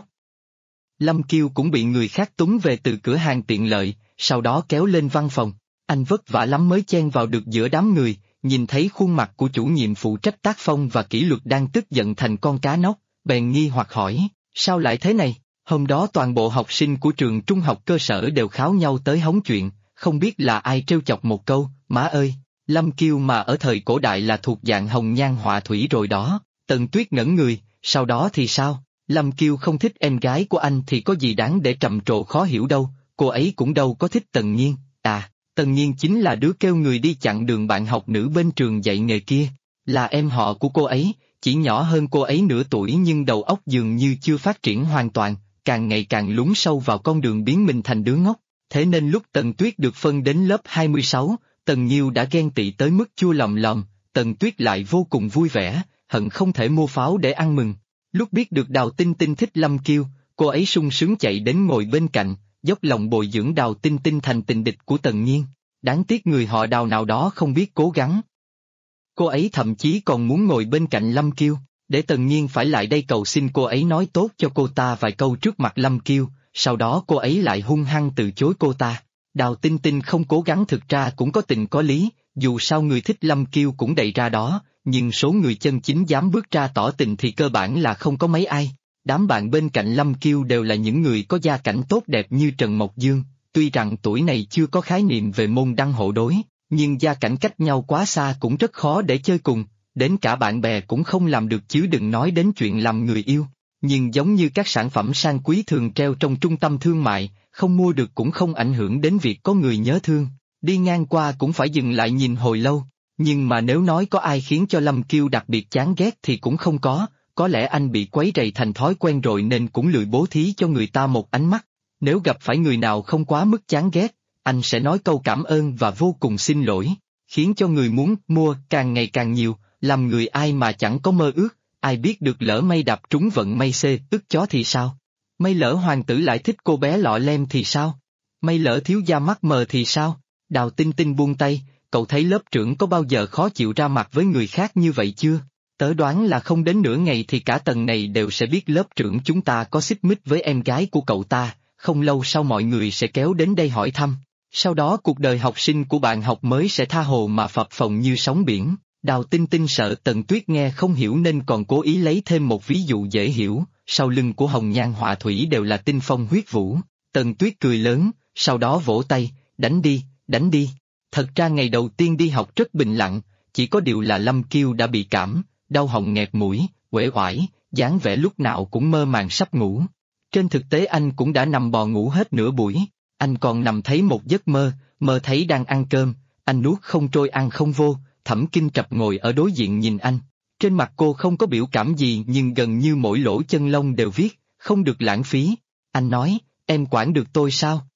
Lâm Kiêu cũng bị người khác túng về từ cửa hàng tiện lợi, sau đó kéo lên văn phòng. Anh vất vả lắm mới chen vào được giữa đám người, nhìn thấy khuôn mặt của chủ nhiệm phụ trách tác phong và kỷ luật đang tức giận thành con cá nóc, bèn nghi hoặc hỏi, sao lại thế này? Hôm đó toàn bộ học sinh của trường trung học cơ sở đều kháo nhau tới hóng chuyện, không biết là ai trêu chọc một câu, má ơi, Lâm Kiêu mà ở thời cổ đại là thuộc dạng hồng nhan họa thủy rồi đó. Tần Tuyết ngẩn người, sau đó thì sao? Lâm Kiêu không thích em gái của anh thì có gì đáng để trầm trồ khó hiểu đâu, cô ấy cũng đâu có thích Tần Nhiên, à, Tần Nhiên chính là đứa kêu người đi chặn đường bạn học nữ bên trường dạy nghề kia, là em họ của cô ấy, chỉ nhỏ hơn cô ấy nửa tuổi nhưng đầu óc dường như chưa phát triển hoàn toàn, càng ngày càng lún sâu vào con đường biến mình thành đứa ngốc. Thế nên lúc Tần Tuyết được phân đến lớp 26, Tần Nhiêu đã ghen tị tới mức chua lòng lòng, Tần Tuyết lại vô cùng vui vẻ, hận không thể mua pháo để ăn mừng. Lúc biết được Đào Tinh Tinh thích Lâm Kiêu, cô ấy sung sướng chạy đến ngồi bên cạnh, dốc lòng bồi dưỡng Đào Tinh Tinh thành tình địch của Tần Nhiên. Đáng tiếc người họ Đào nào đó không biết cố gắng. Cô ấy thậm chí còn muốn ngồi bên cạnh Lâm Kiêu, để Tần Nhiên phải lại đây cầu xin cô ấy nói tốt cho cô ta vài câu trước mặt Lâm Kiêu, sau đó cô ấy lại hung hăng từ chối cô ta. Đào Tinh Tinh không cố gắng thực ra cũng có tình có lý, dù sao người thích Lâm Kiêu cũng đầy ra đó, nhưng số người chân chính dám bước ra tỏ tình thì cơ bản là không có mấy ai. Đám bạn bên cạnh Lâm Kiêu đều là những người có gia cảnh tốt đẹp như Trần Mộc Dương, tuy rằng tuổi này chưa có khái niệm về môn đăng hộ đối, nhưng gia cảnh cách nhau quá xa cũng rất khó để chơi cùng, đến cả bạn bè cũng không làm được chứ đừng nói đến chuyện làm người yêu. Nhưng giống như các sản phẩm sang quý thường treo trong trung tâm thương mại, không mua được cũng không ảnh hưởng đến việc có người nhớ thương, đi ngang qua cũng phải dừng lại nhìn hồi lâu. Nhưng mà nếu nói có ai khiến cho Lâm Kiêu đặc biệt chán ghét thì cũng không có lẽ anh bị quấy rầy thành thói quen rồi nên cũng lười bố thí cho người ta một ánh mắt. Nếu gặp phải người nào không quá mức chán ghét, anh sẽ nói câu cảm ơn và vô cùng xin lỗi, khiến cho người muốn mua càng ngày càng nhiều, làm người ai mà chẳng có mơ ước, ai biết được lỡ may đạp trúng vận may xê ức chó thì sao? May lỡ hoàng tử lại thích cô bé lọ lem thì sao? May lỡ thiếu gia mắt mờ thì sao? Đào Tinh Tinh buông tay, cậu thấy lớp trưởng có bao giờ khó chịu ra mặt với người khác như vậy chưa? Tớ đoán là không đến nửa ngày thì cả tầng này đều sẽ biết lớp trưởng chúng ta có xích mích với em gái của cậu ta, không lâu sau mọi người sẽ kéo đến đây hỏi thăm. Sau đó cuộc đời học sinh của bạn học mới sẽ tha hồ mà phập phồng như sóng biển. Đào Tinh Tinh sợ Tần Tuyết nghe không hiểu nên còn cố ý lấy thêm một ví dụ dễ hiểu, sau lưng của Hồng Nhan Họa Thủy đều là tinh phong huyết vũ. Tần Tuyết cười lớn, sau đó vỗ tay, đánh đi, đánh đi. Thật ra ngày đầu tiên đi học rất bình lặng, chỉ có điều là Lâm Kiêu đã bị cảm, đau họng nghẹt mũi, uể oải, dáng vẻ lúc nào cũng mơ màng sắp ngủ. Trên thực tế anh cũng đã nằm bò ngủ hết nửa buổi, anh còn nằm thấy một giấc mơ, mơ thấy đang ăn cơm, anh nuốt không trôi ăn không vô, Thẩm Kinh Trập ngồi ở đối diện nhìn anh. Trên mặt cô không có biểu cảm gì nhưng gần như mỗi lỗ chân lông đều viết, không được lãng phí. Anh nói, em quản được tôi sao?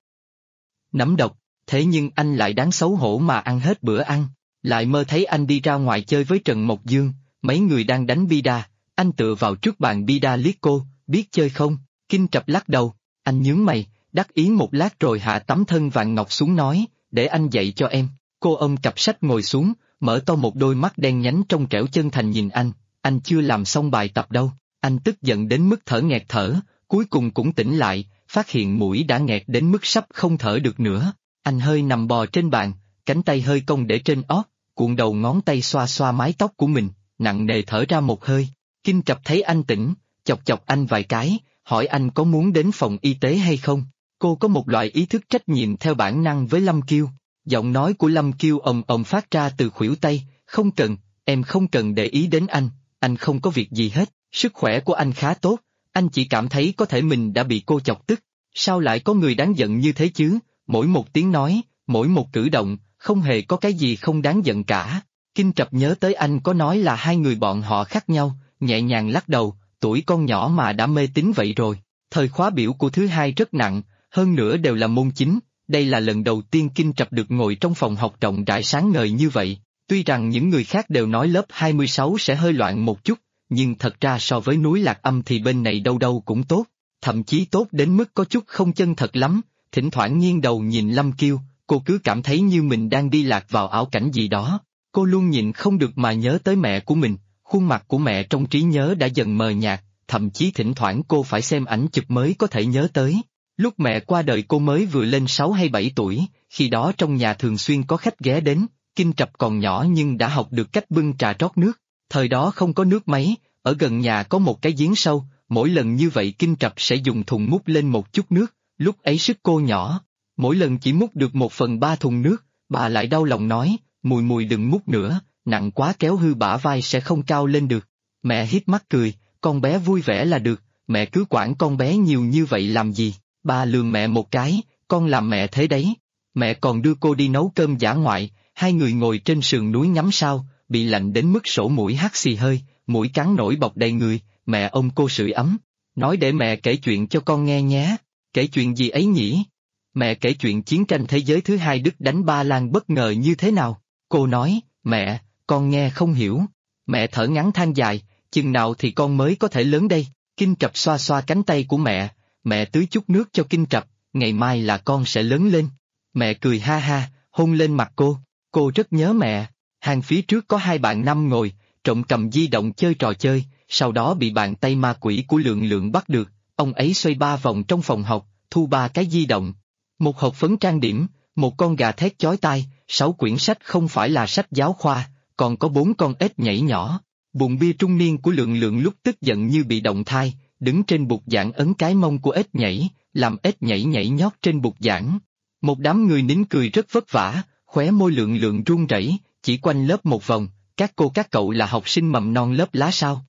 Nấm độc, thế nhưng anh lại đáng xấu hổ mà ăn hết bữa ăn, lại mơ thấy anh đi ra ngoài chơi với Trần Mộc Dương, mấy người đang đánh bida, anh tựa vào trước bàn bida liếc cô, biết chơi không? Kinh Trập lắc đầu, anh nhướng mày, đắc ý một lát rồi hạ tấm thân vàng ngọc xuống nói, để anh dạy cho em. Cô ôm cặp sách ngồi xuống, mở to một đôi mắt đen nhánh trong trẻo chân thành nhìn anh chưa làm xong bài tập đâu. Anh tức giận đến mức thở nghẹt thở, cuối cùng cũng tỉnh lại, phát hiện mũi đã nghẹt đến mức sắp không thở được nữa. Anh hơi nằm bò trên bàn, cánh tay hơi cong để trên ót, cuộn đầu ngón tay xoa xoa mái tóc của mình, nặng nề thở ra một hơi. Kinh Trập thấy anh tỉnh, chọc chọc anh vài cái, hỏi anh có muốn đến phòng y tế hay không. Cô có một loại ý thức trách nhiệm theo bản năng với Lâm Kiêu. Giọng nói của Lâm Kiêu ồm ồm phát ra từ khuỷu tay, không cần, em không cần để ý đến anh không có việc gì hết, sức khỏe của anh khá tốt, anh chỉ cảm thấy có thể mình đã bị cô chọc tức. Sao lại có người đáng giận như thế chứ, mỗi một tiếng nói, mỗi một cử động, không hề có cái gì không đáng giận cả. Kinh Trập nhớ tới anh có nói là hai người bọn họ khác nhau, nhẹ nhàng lắc đầu, tuổi con nhỏ mà đã mê tín vậy rồi. Thời khóa biểu của thứ hai rất nặng, hơn nữa đều là môn chính. Đây là lần đầu tiên Kinh Trập được ngồi trong phòng học rộng rãi sáng ngời như vậy, tuy rằng những người khác đều nói lớp 26 sẽ hơi loạn một chút, nhưng thật ra so với núi Lạc Âm thì bên này đâu đâu cũng tốt, thậm chí tốt đến mức có chút không chân thật lắm, thỉnh thoảng nghiêng đầu nhìn Lâm Kiêu, cô cứ cảm thấy như mình đang đi lạc vào ảo cảnh gì đó, cô luôn nhịn không được mà nhớ tới mẹ của mình, khuôn mặt của mẹ trong trí nhớ đã dần mờ nhạt, thậm chí thỉnh thoảng cô phải xem ảnh chụp mới có thể nhớ tới. Lúc mẹ qua đời cô mới vừa lên 6 hay 7 tuổi, khi đó trong nhà thường xuyên có khách ghé đến, Kinh Trập còn nhỏ nhưng đã học được cách bưng trà rót nước, thời đó không có nước máy, ở gần nhà có một cái giếng sâu, mỗi lần như vậy Kinh Trập sẽ dùng thùng múc lên một chút nước, lúc ấy sức cô nhỏ, mỗi lần chỉ múc được 1/3 thùng nước, bà lại đau lòng nói, mùi đừng múc nữa, nặng quá kéo hư bả vai sẽ không cao lên được. Mẹ híp mắt cười, con bé vui vẻ là được, mẹ cứ quản con bé nhiều như vậy làm gì? Ba lườm mẹ một cái, con làm mẹ thế đấy. Mẹ còn đưa cô đi nấu cơm dã ngoại, hai người ngồi trên sườn núi ngắm sao, bị lạnh đến mức sổ mũi hắt xì hơi, mũi cắn nổi bọc đầy người, mẹ ôm cô sưởi ấm. Nói để mẹ kể chuyện cho con nghe nhé. Kể chuyện gì ấy nhỉ? Mẹ kể chuyện chiến tranh thế giới thứ hai Đức đánh Ba Lan bất ngờ như thế nào. Cô nói, mẹ, con nghe không hiểu. Mẹ thở ngắn than dài, chừng nào thì con mới có thể lớn đây. Kinh Trập xoa xoa cánh tay của mẹ tưới chút nước cho Kinh Trập, ngày mai là con sẽ lớn lên. Mẹ cười ha ha, hôn lên mặt cô rất nhớ mẹ. Hàng phía trước có hai bạn nam ngồi, trộm cầm di động chơi trò chơi, sau đó bị bàn tay ma quỷ của Lượng Lượng bắt được, ông ấy xoay 3 vòng trong phòng học, thu 3 cái di động. Một hộp phấn trang điểm, một con gà thét chói tai, 6 quyển sách không phải là sách giáo khoa, còn có 4 con ếch nhảy nhỏ. Bụng bia trung niên của Lượng Lượng lúc tức giận như bị động thai, đứng trên bục giảng ấn cái mông của ếch nhảy, làm ếch nhảy nhảy nhót trên bục giảng. Một đám người nín cười rất vất vả, khóe môi Lượng Lượng run rẩy, chỉ quanh lớp một vòng, các cô các cậu là học sinh mầm non lớp lá sao?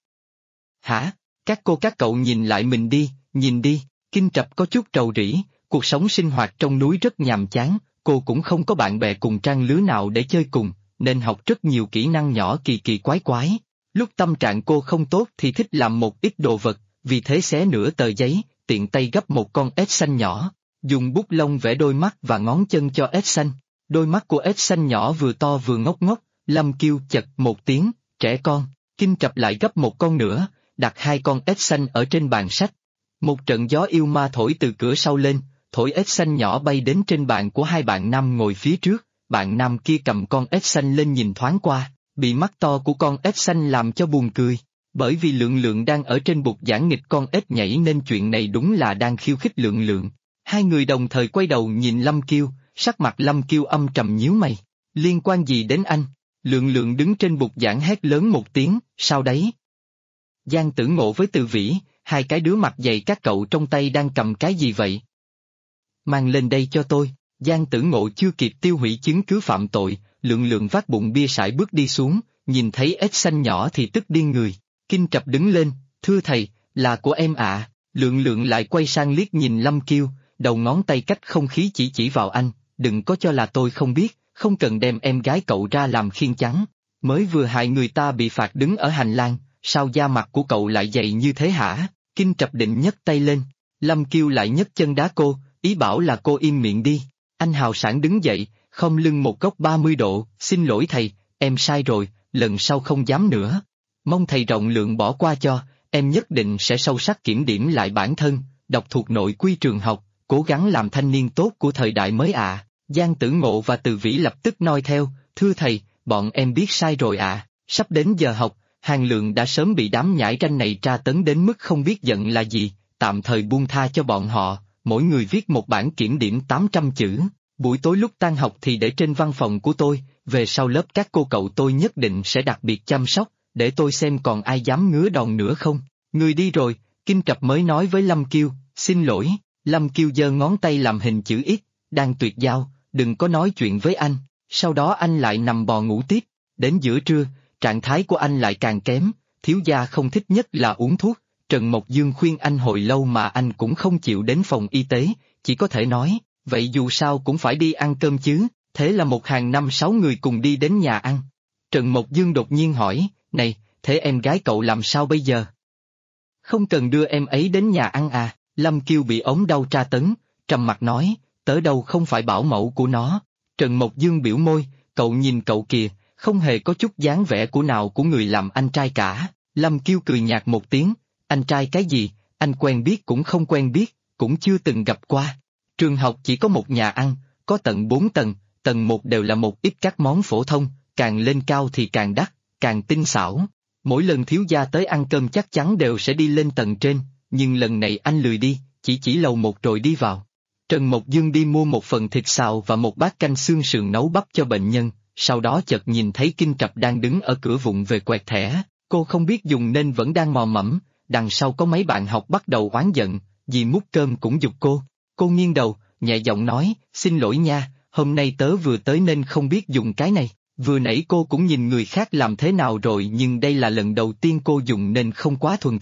Hả? Các cô các cậu nhìn lại mình đi, nhìn đi. Kinh Trập có chút rầu rĩ, cuộc sống sinh hoạt trong núi rất nhàm chán, cô cũng không có bạn bè cùng trang lứa nào để chơi cùng, nên học rất nhiều kỹ năng nhỏ kỳ kỳ quái quái. Lúc tâm trạng cô không tốt thì thích làm một ít đồ vật, vì thế xé nửa tờ giấy, tiện tay gấp một con ếch xanh nhỏ, dùng bút lông vẽ đôi mắt và ngón chân cho ếch xanh. Đôi mắt của ếch xanh nhỏ vừa to vừa ngốc ngốc, Lâm kêu chật một tiếng, trẻ con. Kinh Trập lại gấp một con nữa, đặt 2 con ếch xanh ở trên bàn sách. Một trận gió yêu ma thổi từ cửa sau lên, thổi ếch xanh nhỏ bay đến trên bàn của hai bạn nam ngồi phía trước, bạn nam kia cầm con ếch xanh lên nhìn thoáng qua, bị mắt to của con ếch xanh làm cho buồn cười. Bởi vì Lượng Lượng đang ở trên bục giảng nghịch con ếch nhảy nên chuyện này đúng là đang khiêu khích Lượng Lượng. Hai người đồng thời quay đầu nhìn Lâm Kiêu, sắc mặt Lâm Kiêu âm trầm nhíu mày. Liên quan gì đến anh? Lượng Lượng đứng trên bục giảng hét lớn một tiếng, sao đấy? Giang Tử Ngộ với Từ Vĩ, hai cái đứa mặt dày các cậu trong tay đang cầm cái gì vậy? Mang lên đây cho tôi. Giang Tử Ngộ chưa kịp tiêu hủy chứng cứ phạm tội, Lượng Lượng vác bụng bia sải bước đi xuống, nhìn thấy ếch xanh nhỏ thì tức điên người. Kinh Trập đứng lên, thưa thầy, là của em ạ. Lượng Lượng lại quay sang liếc nhìn Lâm Kiêu, đầu ngón tay cách không khí chỉ vào anh, đừng có cho là tôi không biết, không cần đem em gái cậu ra làm khiên trắng. Mới vừa hại người ta bị phạt đứng ở hành lang, sao da mặt của cậu lại dày như thế hả? Kinh Trập định nhấc tay lên, Lâm Kiêu lại nhấc chân đá cô, ý bảo là cô im miệng đi. Anh hào sảng đứng dậy, khom lưng một góc 30 độ, xin lỗi thầy, em sai rồi, lần sau không dám nữa. Mong thầy rộng lượng bỏ qua cho, em nhất định sẽ sâu sắc kiểm điểm lại bản thân, đọc thuộc nội quy trường học, cố gắng làm thanh niên tốt của thời đại mới ạ. Giang Tử Ngộ và Từ Vĩ lập tức noi theo, thưa thầy, bọn em biết sai rồi ạ. Sắp đến giờ học, Hàn Lượng đã sớm bị đám nhãi ranh này tra tấn đến mức không biết giận là gì, tạm thời buông tha cho bọn họ, mỗi người viết một bản kiểm điểm 800 chữ, buổi tối lúc tan học thì để trên văn phòng của tôi, về sau lớp các cô cậu tôi nhất định sẽ đặc biệt chăm sóc, để tôi xem còn ai dám ngứa đòn nữa không. Người đi rồi, Kinh Trập mới nói với Lâm Kiêu, xin lỗi. Lâm Kiêu giơ ngón tay làm hình chữ X, đang tuyệt giao, đừng có nói chuyện với anh. Sau đó anh lại nằm bò ngủ tiếp, đến giữa trưa, trạng thái của anh lại càng kém, thiếu gia không thích nhất là uống thuốc. Trần Mộc Dương khuyên anh hồi lâu mà anh cũng không chịu đến phòng y tế, chỉ có thể nói, vậy dù sao cũng phải đi ăn cơm chứ, thế là một hàng 5-6 người cùng đi đến nhà ăn. Trần Mộc Dương đột nhiên hỏi, này, thế em gái cậu làm sao bây giờ? Không cần đưa em ấy đến nhà ăn à? Lâm Kiêu bị ốm đau tra tấn, trầm mặt nói, tớ đâu không phải bảo mẫu của nó. Trần Mộc Dương biểu môi, cậu nhìn cậu kìa, không hề có chút dáng vẻ của nào của người làm anh trai cả. Lâm Kiêu cười nhạt một tiếng, anh trai cái gì, anh quen biết cũng không quen biết, cũng chưa từng gặp qua. Trường học chỉ có một nhà ăn, có tận 4 tầng, tầng 1 đều là một ít các món phổ thông, càng lên cao thì càng đắt, càng tinh xảo. Mỗi lần thiếu gia tới ăn cơm chắc chắn đều sẽ đi lên tầng trên, nhưng lần này anh lười đi, chỉ lầu 1 rồi đi vào. Trần Mộc Dương đi mua một phần thịt xào và một bát canh xương sườn nấu bắp cho bệnh nhân, sau đó chợt nhìn thấy Kinh Trập đang đứng ở cửa vụng về quẹt thẻ, cô không biết dùng nên vẫn đang mò mẫm, đằng sau có mấy bạn học bắt đầu oán giận, dì múc cơm cũng giục cô. Cô nghiêng đầu, nhẹ giọng nói, xin lỗi nha, hôm nay tớ vừa tới nên không biết dùng cái này. Vừa nãy cô cũng nhìn người khác làm thế nào rồi nhưng đây là lần đầu tiên cô dùng nên không quá thuần thục.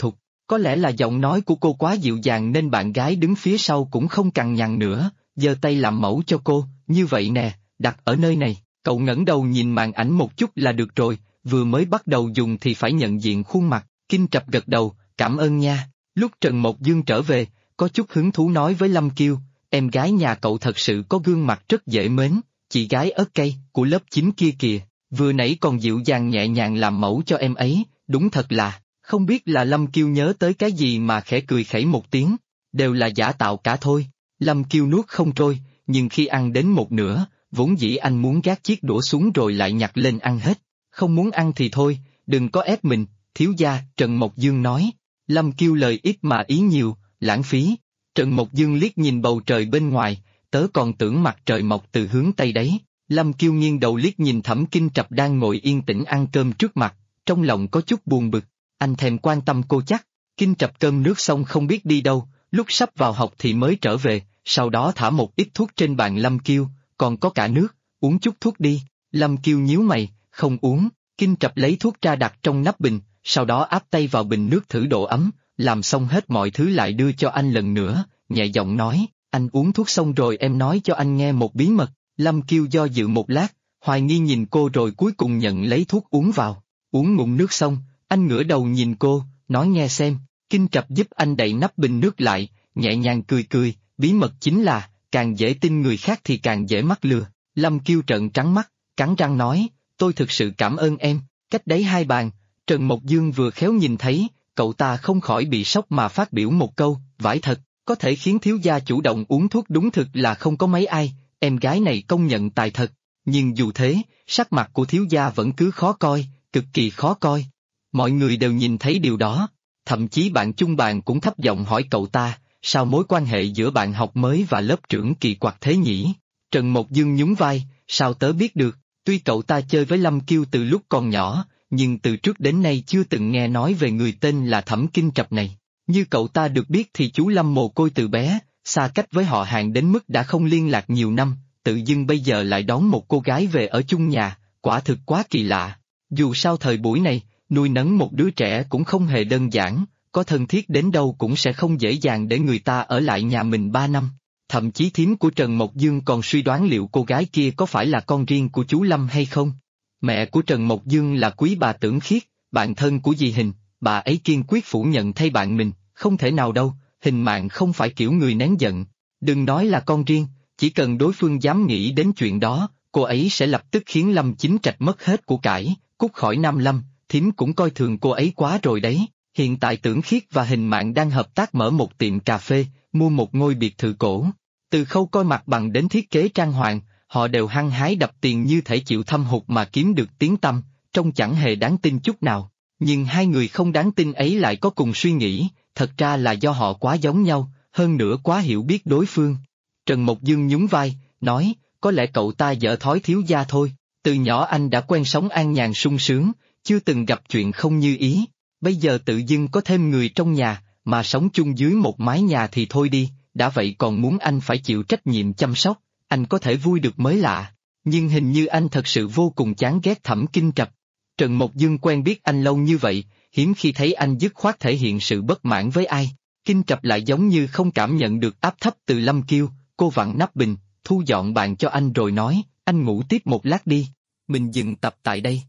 Có lẽ là giọng nói của cô quá dịu dàng nên bạn gái đứng phía sau cũng không cằn nhằn nữa, giơ tay làm mẫu cho cô, như vậy nè, đặt ở nơi này, cậu ngẩng đầu nhìn màn ảnh một chút là được rồi, vừa mới bắt đầu dùng thì phải nhận diện khuôn mặt, Kinh Trập gật đầu, cảm ơn nha. Lúc Trần Mộc Dương trở về, có chút hứng thú nói với Lâm Kiêu, em gái nhà cậu thật sự có gương mặt rất dễ mến, chị gái ớt cây của lớp 9 kia kìa, vừa nãy còn dịu dàng nhẹ nhàng làm mẫu cho em ấy, đúng thật là, không biết là Lâm Kiêu nhớ tới cái gì mà khẽ cười khẩy một tiếng, đều là giả tạo cả thôi. Lâm Kiêu nuốt không trôi, nhưng khi ăn đến một nửa, vốn dĩ anh muốn gác chiếc đũa xuống rồi lại nhặt lên ăn hết, không muốn ăn thì thôi, đừng có ép mình, thiếu gia, Trần Mộc Dương nói. Lâm Kiêu lời ít mà ý nhiều, lãng phí. Trần Mộc Dương liếc nhìn bầu trời bên ngoài, tớ còn tưởng mặt trời mọc từ hướng Tây đấy. Lâm Kiêu nghiêng đầu liếc nhìn Thẩm Kinh Trập đang ngồi yên tĩnh ăn cơm trước mặt, trong lòng có chút buồn bực, anh thèm quan tâm cô chắc. Kinh Trập cơm nước xong không biết đi đâu, lúc sắp vào học thì mới trở về, sau đó thả một ít thuốc trên bàn Lâm Kiêu, còn có cả nước, uống chút thuốc đi. Lâm Kiêu nhíu mày, không uống. Kinh Trập lấy thuốc ra đặt trong nắp bình, sau đó áp tay vào bình nước thử độ ấm, làm xong hết mọi thứ lại đưa cho anh lần nữa, nhẹ giọng nói, anh uống thuốc xong rồi em nói cho anh nghe một bí mật. Lâm Kiêu do dự một lát, hoài nghi nhìn cô rồi cuối cùng nhận lấy thuốc uống vào, uống ngụm nước xong, anh ngửa đầu nhìn cô, nói nghe xem. Kinh Trập giúp anh đậy nắp bình nước lại, nhẹ nhàng cười cười, bí mật chính là, càng dễ tin người khác thì càng dễ mắc lừa. Lâm Kiêu trợn trắng mắt, cắn răng nói, tôi thực sự cảm ơn em. Cách đấy 2 bàn, Trần Mộc Dương vừa khéo nhìn thấy, cậu ta không khỏi bị sốc mà phát biểu một câu, vãi thật, có thể khiến thiếu gia chủ động uống thuốc đúng thực là không có mấy ai, em gái này công nhận tài thật. Nhưng dù thế, sắc mặt của thiếu gia vẫn cứ khó coi, cực kỳ khó coi. Mọi người đều nhìn thấy điều đó, thậm chí bạn chung bàn cũng thấp giọng hỏi cậu ta, sao mối quan hệ giữa bạn học mới và lớp trưởng kỳ quặc thế nhỉ? Trần Mộc Dương nhún vai, sao tớ biết được, tuy cậu ta chơi với Lâm Kiêu từ lúc còn nhỏ, nhưng từ trước đến nay chưa từng nghe nói về người tên là Thẩm Kinh Trập này. Như cậu ta được biết thì chú Lâm mồ côi từ bé, xa cách với họ hàng đến mức đã không liên lạc nhiều năm, tự dưng bây giờ lại đón một cô gái về ở chung nhà, quả thực quá kỳ lạ. Dù sao thời buổi này, nuôi nấng một đứa trẻ cũng không hề đơn giản, có thân thiết đến đâu cũng sẽ không dễ dàng để người ta ở lại nhà mình 3 năm. Thậm chí thím của Trần Mộc Dương còn suy đoán liệu cô gái kia có phải là con riêng của chú Lâm hay không. Mẹ của Trần Mộc Dương là quý bà Tưởng Khiết, bạn thân của dì Hình, bà ấy kiên quyết phủ nhận thay bạn mình, không thể nào đâu, Hình Mạng không phải kiểu người nén giận. Đừng nói là con riêng, chỉ cần đối phương dám nghĩ đến chuyện đó, cô ấy sẽ lập tức khiến Lâm Chính Trạch mất hết của cải, cút khỏi Nam Lâm, thím cũng coi thường cô ấy quá rồi đấy. Hiện tại Tưởng Khiết và Hình Mạng đang hợp tác mở một tiệm cà phê, mua một ngôi biệt thự cổ. Từ khâu coi mặt bằng đến thiết kế trang hoàng, họ đều hăng hái đập tiền như thể chịu thâm hụt mà kiếm được tiếng tăm, trông chẳng hề đáng tin chút nào. Nhưng hai người không đáng tin ấy lại có cùng suy nghĩ, thật ra là do họ quá giống nhau, hơn nữa quá hiểu biết đối phương. Trần Mộc Dương nhún vai, nói, có lẽ cậu ta dở thói thiếu gia thôi, từ nhỏ anh đã quen sống an nhàn sung sướng, chưa từng gặp chuyện không như ý, bây giờ tự dưng có thêm người trong nhà, mà sống chung dưới một mái nhà thì thôi đi, đã vậy còn muốn anh phải chịu trách nhiệm chăm sóc, anh có thể vui được mới lạ, nhưng hình như anh thật sự vô cùng chán ghét Thẩm Kinh Trập. Trần Mộc Dương quen biết anh lâu như vậy, hiếm khi thấy anh dứt khoát thể hiện sự bất mãn với ai. Kinh Trập lại giống như không cảm nhận được áp thấp từ Lâm Kiêu, cô vặn nắp bình, thu dọn bàn cho anh rồi nói, anh ngủ tiếp một lát đi. Mình dừng tập tại đây.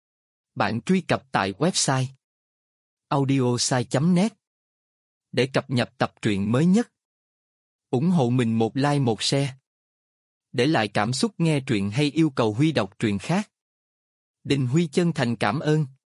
Bạn truy cập tại website audiosai.net để cập nhật tập truyện mới nhất. Ủng hộ mình một like một share. Để lại cảm xúc nghe truyện hay yêu cầu Huy đọc truyện khác. Đình Huy chân thành cảm ơn.